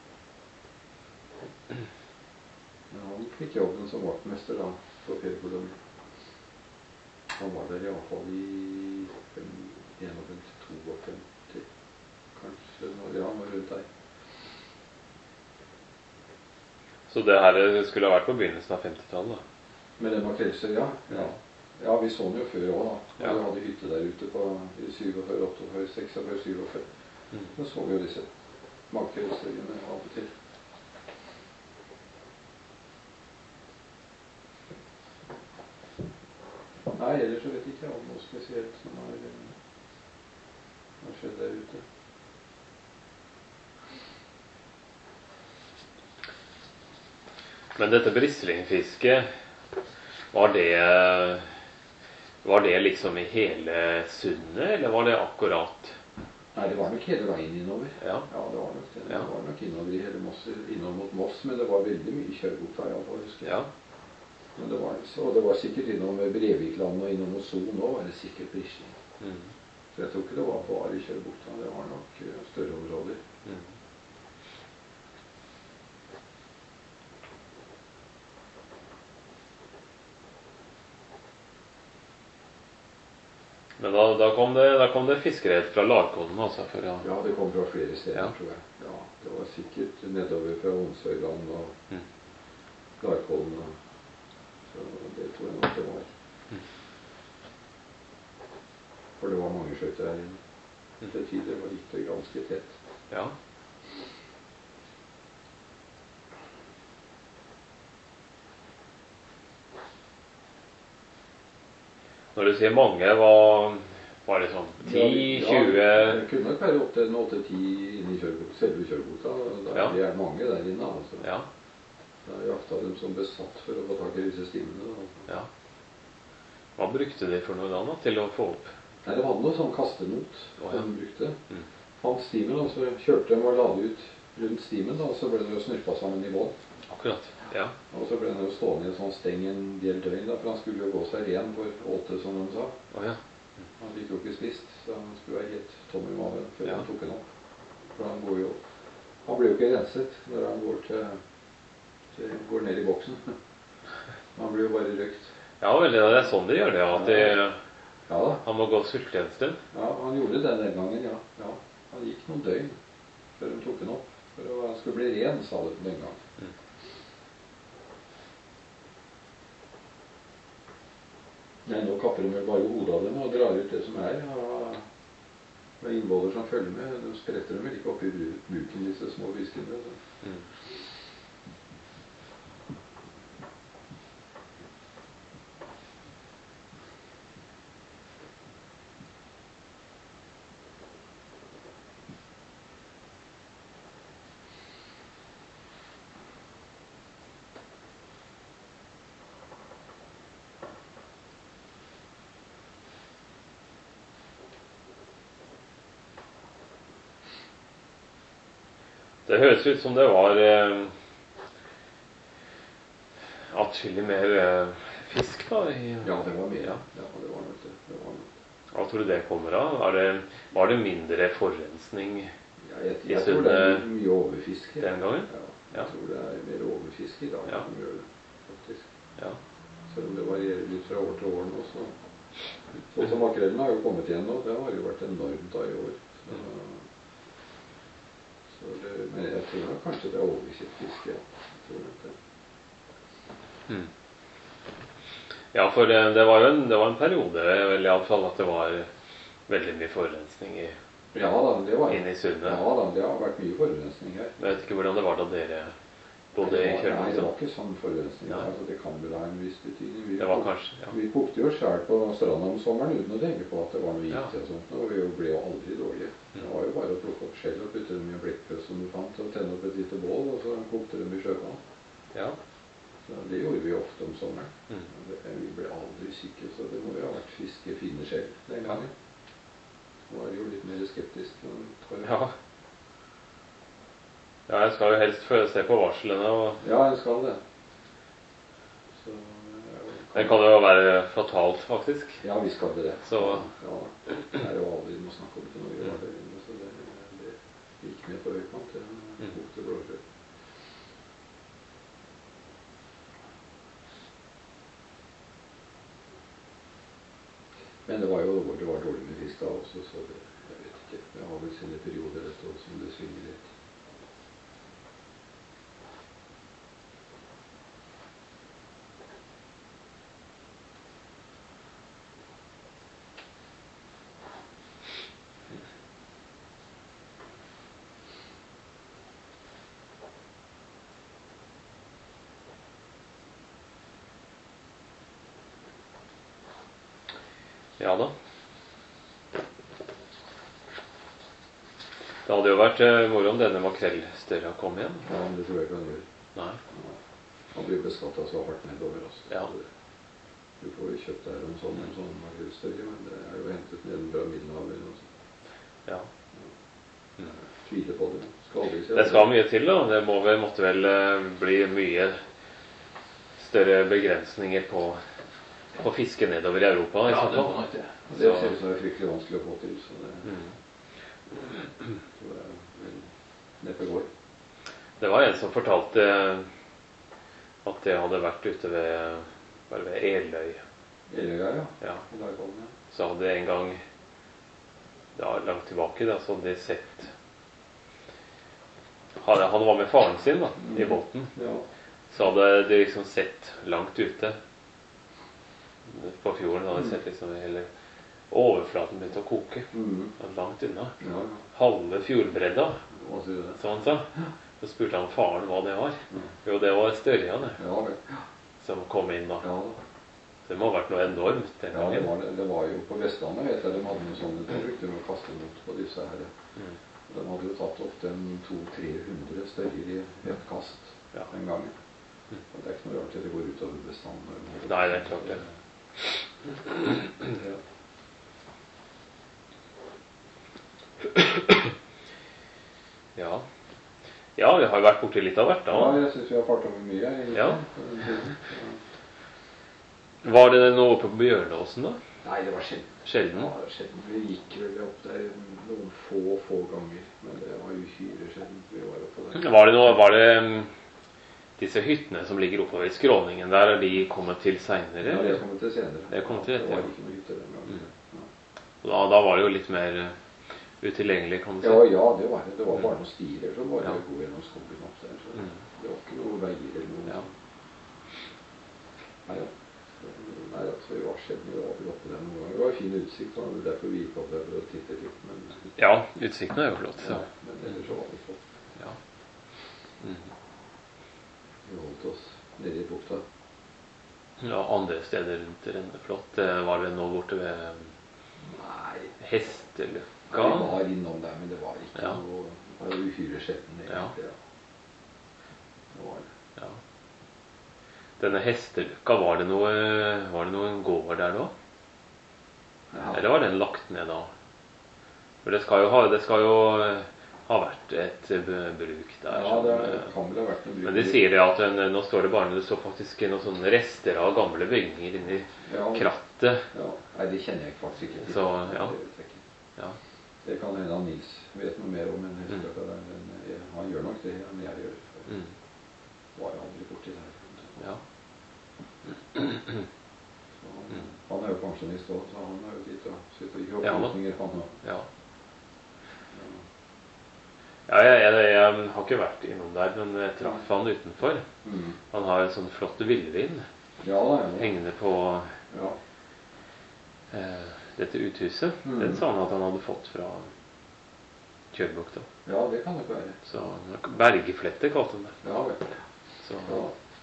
Mm. Men han fikk jobben som vaktmester da, på Per-kolonien. Han var der iallfall i femtifem, femtito, kanskje når ja, han var rundt der. Så det her skulle ha vært på begynnelsen av femtitallet, da? Med den makrellstørja, ja. ja. Ja, vi så den jo før òg, da. Ja. Vi hadde hytte der ute på i syttifire, åttiofire, sekstifire, syttifire. Mm. Da så vi jo disse makrellstørjene av og til. Nei, ellers så vet jeg ikke om noe spesielt som har, eh, har skjedd der ute. Men dette brislingfisket, var det Var det liksom i hele sundet, eller var det akkurat? Nei, det var nok hele veien innover. Ja. Ja, det var nok det. Ja. Det var nok innover i hele Moss, innover mot Moss, men det var veldig mye kjørbukta, iallfall, husker jeg. Ja. Men det var, så det var sikkert innom Brevikland og innom Son òg, var det sikkert brisling. Mm. Så jeg tror ikke det var bare kjørbukta, det var nok eh, større områder. Mm. Men da, da kom det, da kom det fiskerett fra Larkollen, altså, for å... Ja, det kom fra flere steder, Ja. tror jeg. Ja, det var sikkert nedover fra Onsøyland og Mm. Larkollen. og- Så det tror jeg nok det var. Mm. For det var mange skjøter her inne. Til tider var gikk det ganske tett. Ja. Når du sier mange, hva var det sånn ti, tjue? Ja, det kunne nok være opp til åtte ti inni kjørbok, selve kjørbota. Da Ja. er det mange der inne, altså. Ja. Da jakta dem som besatt for å få tak i disse stimene. Altså. Ja. Hva brukte de for noe da, da til å få opp? Nei, det var noe sånn kastenot Å, ja. som de brukte. Mm. Fant stimen, og så kjørte de og la det ut rundt stimen, da, og så ble det jo snurpa sammen i bånd. Akkurat. Ja. Og så ble den jo stående i en sånn steng en del døgn, da, for han skulle jo gå seg ren for åte, som de sa. Å ja. Han fikk jo ikke spist, så han skulle være helt tom i maven før Ja. han tok den opp. For han går jo Han blir jo ikke renset når han går, til, til, går ned i boksen. Han blir jo bare røkt. Ja vel, det er sånn de gjør det, at de, Ja da. han må gå sulten en stund. Ja, han gjorde det den gangen, ja. ja. Han gikk noen døgn før de tok den opp. For å, han skulle bli ren, sa det den gang. Mm. Nei, nå kapper de vel bare hodet av dem og drar ut det som er. Ja. Det er innvoller som følger med. De spretter dem vel ikke opp i bu- buken, disse små fiskene. Altså. Mm. Det høres ut som det var eh, atskillig mer eh, fisk da. I, Ja, det var mer. Ja. Ja, det var nok det. det var nok. Hva tror du det kommer av? Var det, var det mindre forurensning? Ja, Jeg, jeg tror det er mye overfiske den gangen. Ja, jeg ja. tror det er mer overfiske i dag ja. enn mjøl, faktisk. Ja. Selv om det varierer litt fra år til år nå, så... Sånn som makrellen har jo kommet igjen nå, det har jo vært enormt da i år. Så, så det, men jeg tror da kanskje det er overfiske, ja. Jeg tror det. Hmm. Ja, for det, det var jo en, det var en periode, vel i alle fall, at det var veldig mye forurensning i Ja da, det var inne i sundet. Ja da, det har vært mye forurensning her. Jeg vet ikke hvordan det var da dere bodde i Kjølmoen. Nei, det var ikke sånn forurensning. Altså, det kan vel ha en viss betydning. Vi, det var kanskje, ja. vi kokte jo selv på stranden om sommeren uten å tenke på at det var noe gift ja. og sånt, og vi ble jo aldri dårlige. Mm. Det var jo bare å plukke opp skjell og putte dem i en blekkprøs som du fant, og tenne opp et lite bål, og så kokte dem i sjøvann. Ja. Så det gjorde vi ofte om sommeren. Mm. Det, vi ble aldri syke, så det må jo ha vært fiske finne skjell den gangen. Nå er det jo litt mer skeptisk. Ja. Ja, jeg skal jo helst se på varslene. Og... Ja, jeg skal det. Så, kan... Det kan jo være fatalt, faktisk. Ja, vi skal det. Så... Ja, det er jo aldri noe snakk om til noe. Mm. Det, så det, det gikk ned på høykant. Det mm. kokte blåskjell. Men det var jo det var dårlig med fisk da også, så det, jeg vet ikke. Det har vel sine perioder dette også, som det svinger litt. Ja da. Det hadde jo vært eh, moro om denne makrellstørra kom igjen. Ja, men det tror jeg ikke han gjør. Nei. Han blir beskattet så hardt nedover. Altså. Ja. Du får jo kjøpt der en sånn, en sånn makrellstørre, men det er jo hentet ned fra Middelhavet eller noe sånt. Ja. Mm. Tviler på det. Skal aldri si det skal mye til da. Det må vel, måtte vel uh, bli mye større begrensninger på på fiske nedover i Europa. Ja, det må nok det. Det ser ut som det er fryktelig vanskelig å få til, så det, mm. så det er vel neppe går. Det var en som fortalte at det hadde vært ute ved, bare ved Eløy. Eløya, ja. Ja. I Darkholm, ja. Så hadde en gang, ja, langt tilbake, da, så hadde de sett, han, han var med faren sin da, mm. i båten. Ja. Så hadde de liksom sett langt ute på fjorden, hadde jeg sett liksom hele overflaten begynte å koke. Mm. Langt unna. Ja. Halve fjordbredda, så han sa. Så spurte han faren hva det var. Mm. Jo, det var størjene ja, som kom inn da. Ja. Det må ha vært noe enormt den gangen. Ja, det var, det. Det var jo på Vestlandet, vet jeg, de hadde noe sånne, de brukte med å kaste mot på disse her. Mm. De hadde jo tatt ofte en to-tre hundre størjer i et kast ja. den gangen. Mm. Og det er ikke noe rart til det går ut over bestanden. Nei, det er klart det. Ja. Ja, vi har jo vært borti litt av hvert da. Ja, jeg synes vi har fart over mye. Ja. Var det noe oppe på Bjørnåsen da? Nei, det var sjelden. Sjelden? Ja, sjelden. Vi gikk vel opp der noen få, få ganger, men det var uhyre sjelden vi var oppe der. Var det noe, var det disse hyttene som ligger oppover i skråningen der, er de kommet til senere? Ja, de er kommet til senere. Det, kom til ja, etter, det var ikke noe hytter den gangen. Mm. Ja. Da, da var det jo litt mer utilgjengelig, kan du si. Ja, ja, det var det. Det var bare noen stier som var ja. god gjennom skogen opp der. Så mm. det var ikke noe veier eller noe. Ja. Nei, ja. Nei, altså, vi var sjelden, vi var vel oppe der noen ganger. Det var fin utsikt, og det er derfor vi gikk opp der for å titte litt. Men... Ja, utsikten er jo flott. Så. Ja, men ellers så var det flott. Ja. Mm. Vi holdt oss nede i bukta. Ja, andre steder rundt Renneflott. Var det noe borte ved Nei. Hesteløkka? Ja, vi var innom der, men det var ikke ja. noe det var uhyre sjelden egentlig. Ja. Det var det. Ja. Denne Hesteløkka, var det noe, var det noen gård der da? Ja. Eller var den lagt ned da? For det skal jo ha, det skal jo ha vært et bruk der. Ja, det kan vel ha vært en bruk. Men de sier det at en, nå står det bare, det står faktisk noen sånne rester av gamle bygninger inni ja, krattet. Ja, nei, det kjenner jeg faktisk ikke til. Så, ja. Ja. Det kan hende han Nils vet noe mer om enn jeg husker det, men jeg, han gjør nok det enn jeg gjør. Mm. Var jo aldri borti der. Ja. Så han, han er jo pensjonist også, så han er jo dit og sitter i Ja, opplysninger på han. Ja. Ja, jeg, jeg, jeg har ikke vært innom der, men jeg traff han utenfor. Mm. Han har en sånn flott villvin Ja, da, ja. hengende på Ja. eh, dette uthuset. Mm. Den sa han at han hadde fått fra Kjørbukta. Ja, det kan det være. Så Bergeflette kalte han det. Ja, vet du. Så, Ja.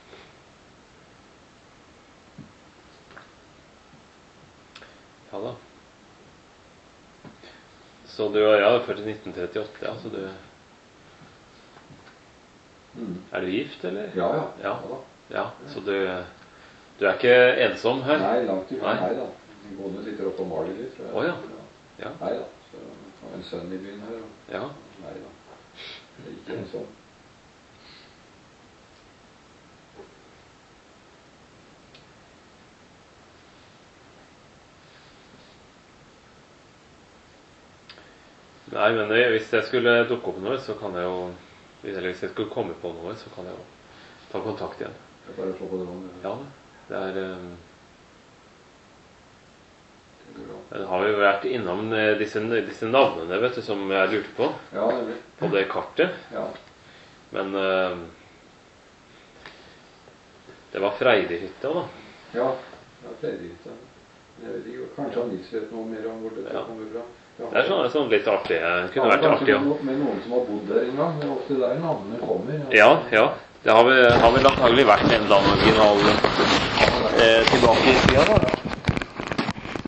ja da. Så du er ja, født i nitten trettiåtte, ja, så du Mm. Er du gift, eller? Ja, ja. Ja. Ja da. Ja, så du, du er ikke ensom her? Nei, langt ifra. Nei. Nei da. Min kone sitter oppe og maler litt, tror jeg. Å, ja. Ja. Nei da. Så jeg har en sønn i byen her. Og... Ja. Nei da. Det er ikke en sånn. Nei, men hvis jeg skulle dukke opp noe, så kan jeg jo Eller hvis jeg skulle komme på noe, så kan jeg jo ta kontakt igjen. Det er bare å få på det vannet. Ja, det er um, Det går bra. Jeg har jo vært innom eh, disse, disse navnene, vet du, som jeg lurte på. Ja, det blir. På det kartet. Ja. Men um, det var Freidehytta, da. Ja, ja, Freidehytta. Jeg vet ikke, kanskje han Nils vet noe mer om hvor det Ja. kommer fra. Ja. Det er sånn, sånn litt artig. Det kunne Ja, vært kanskje artig, ja. med, med noen som har bodd der en gang. Det er ofte der navnene kommer. Ja, ja. Det har vel, har vel antagelig vært en eller annen original eh, tilbake i tida, da.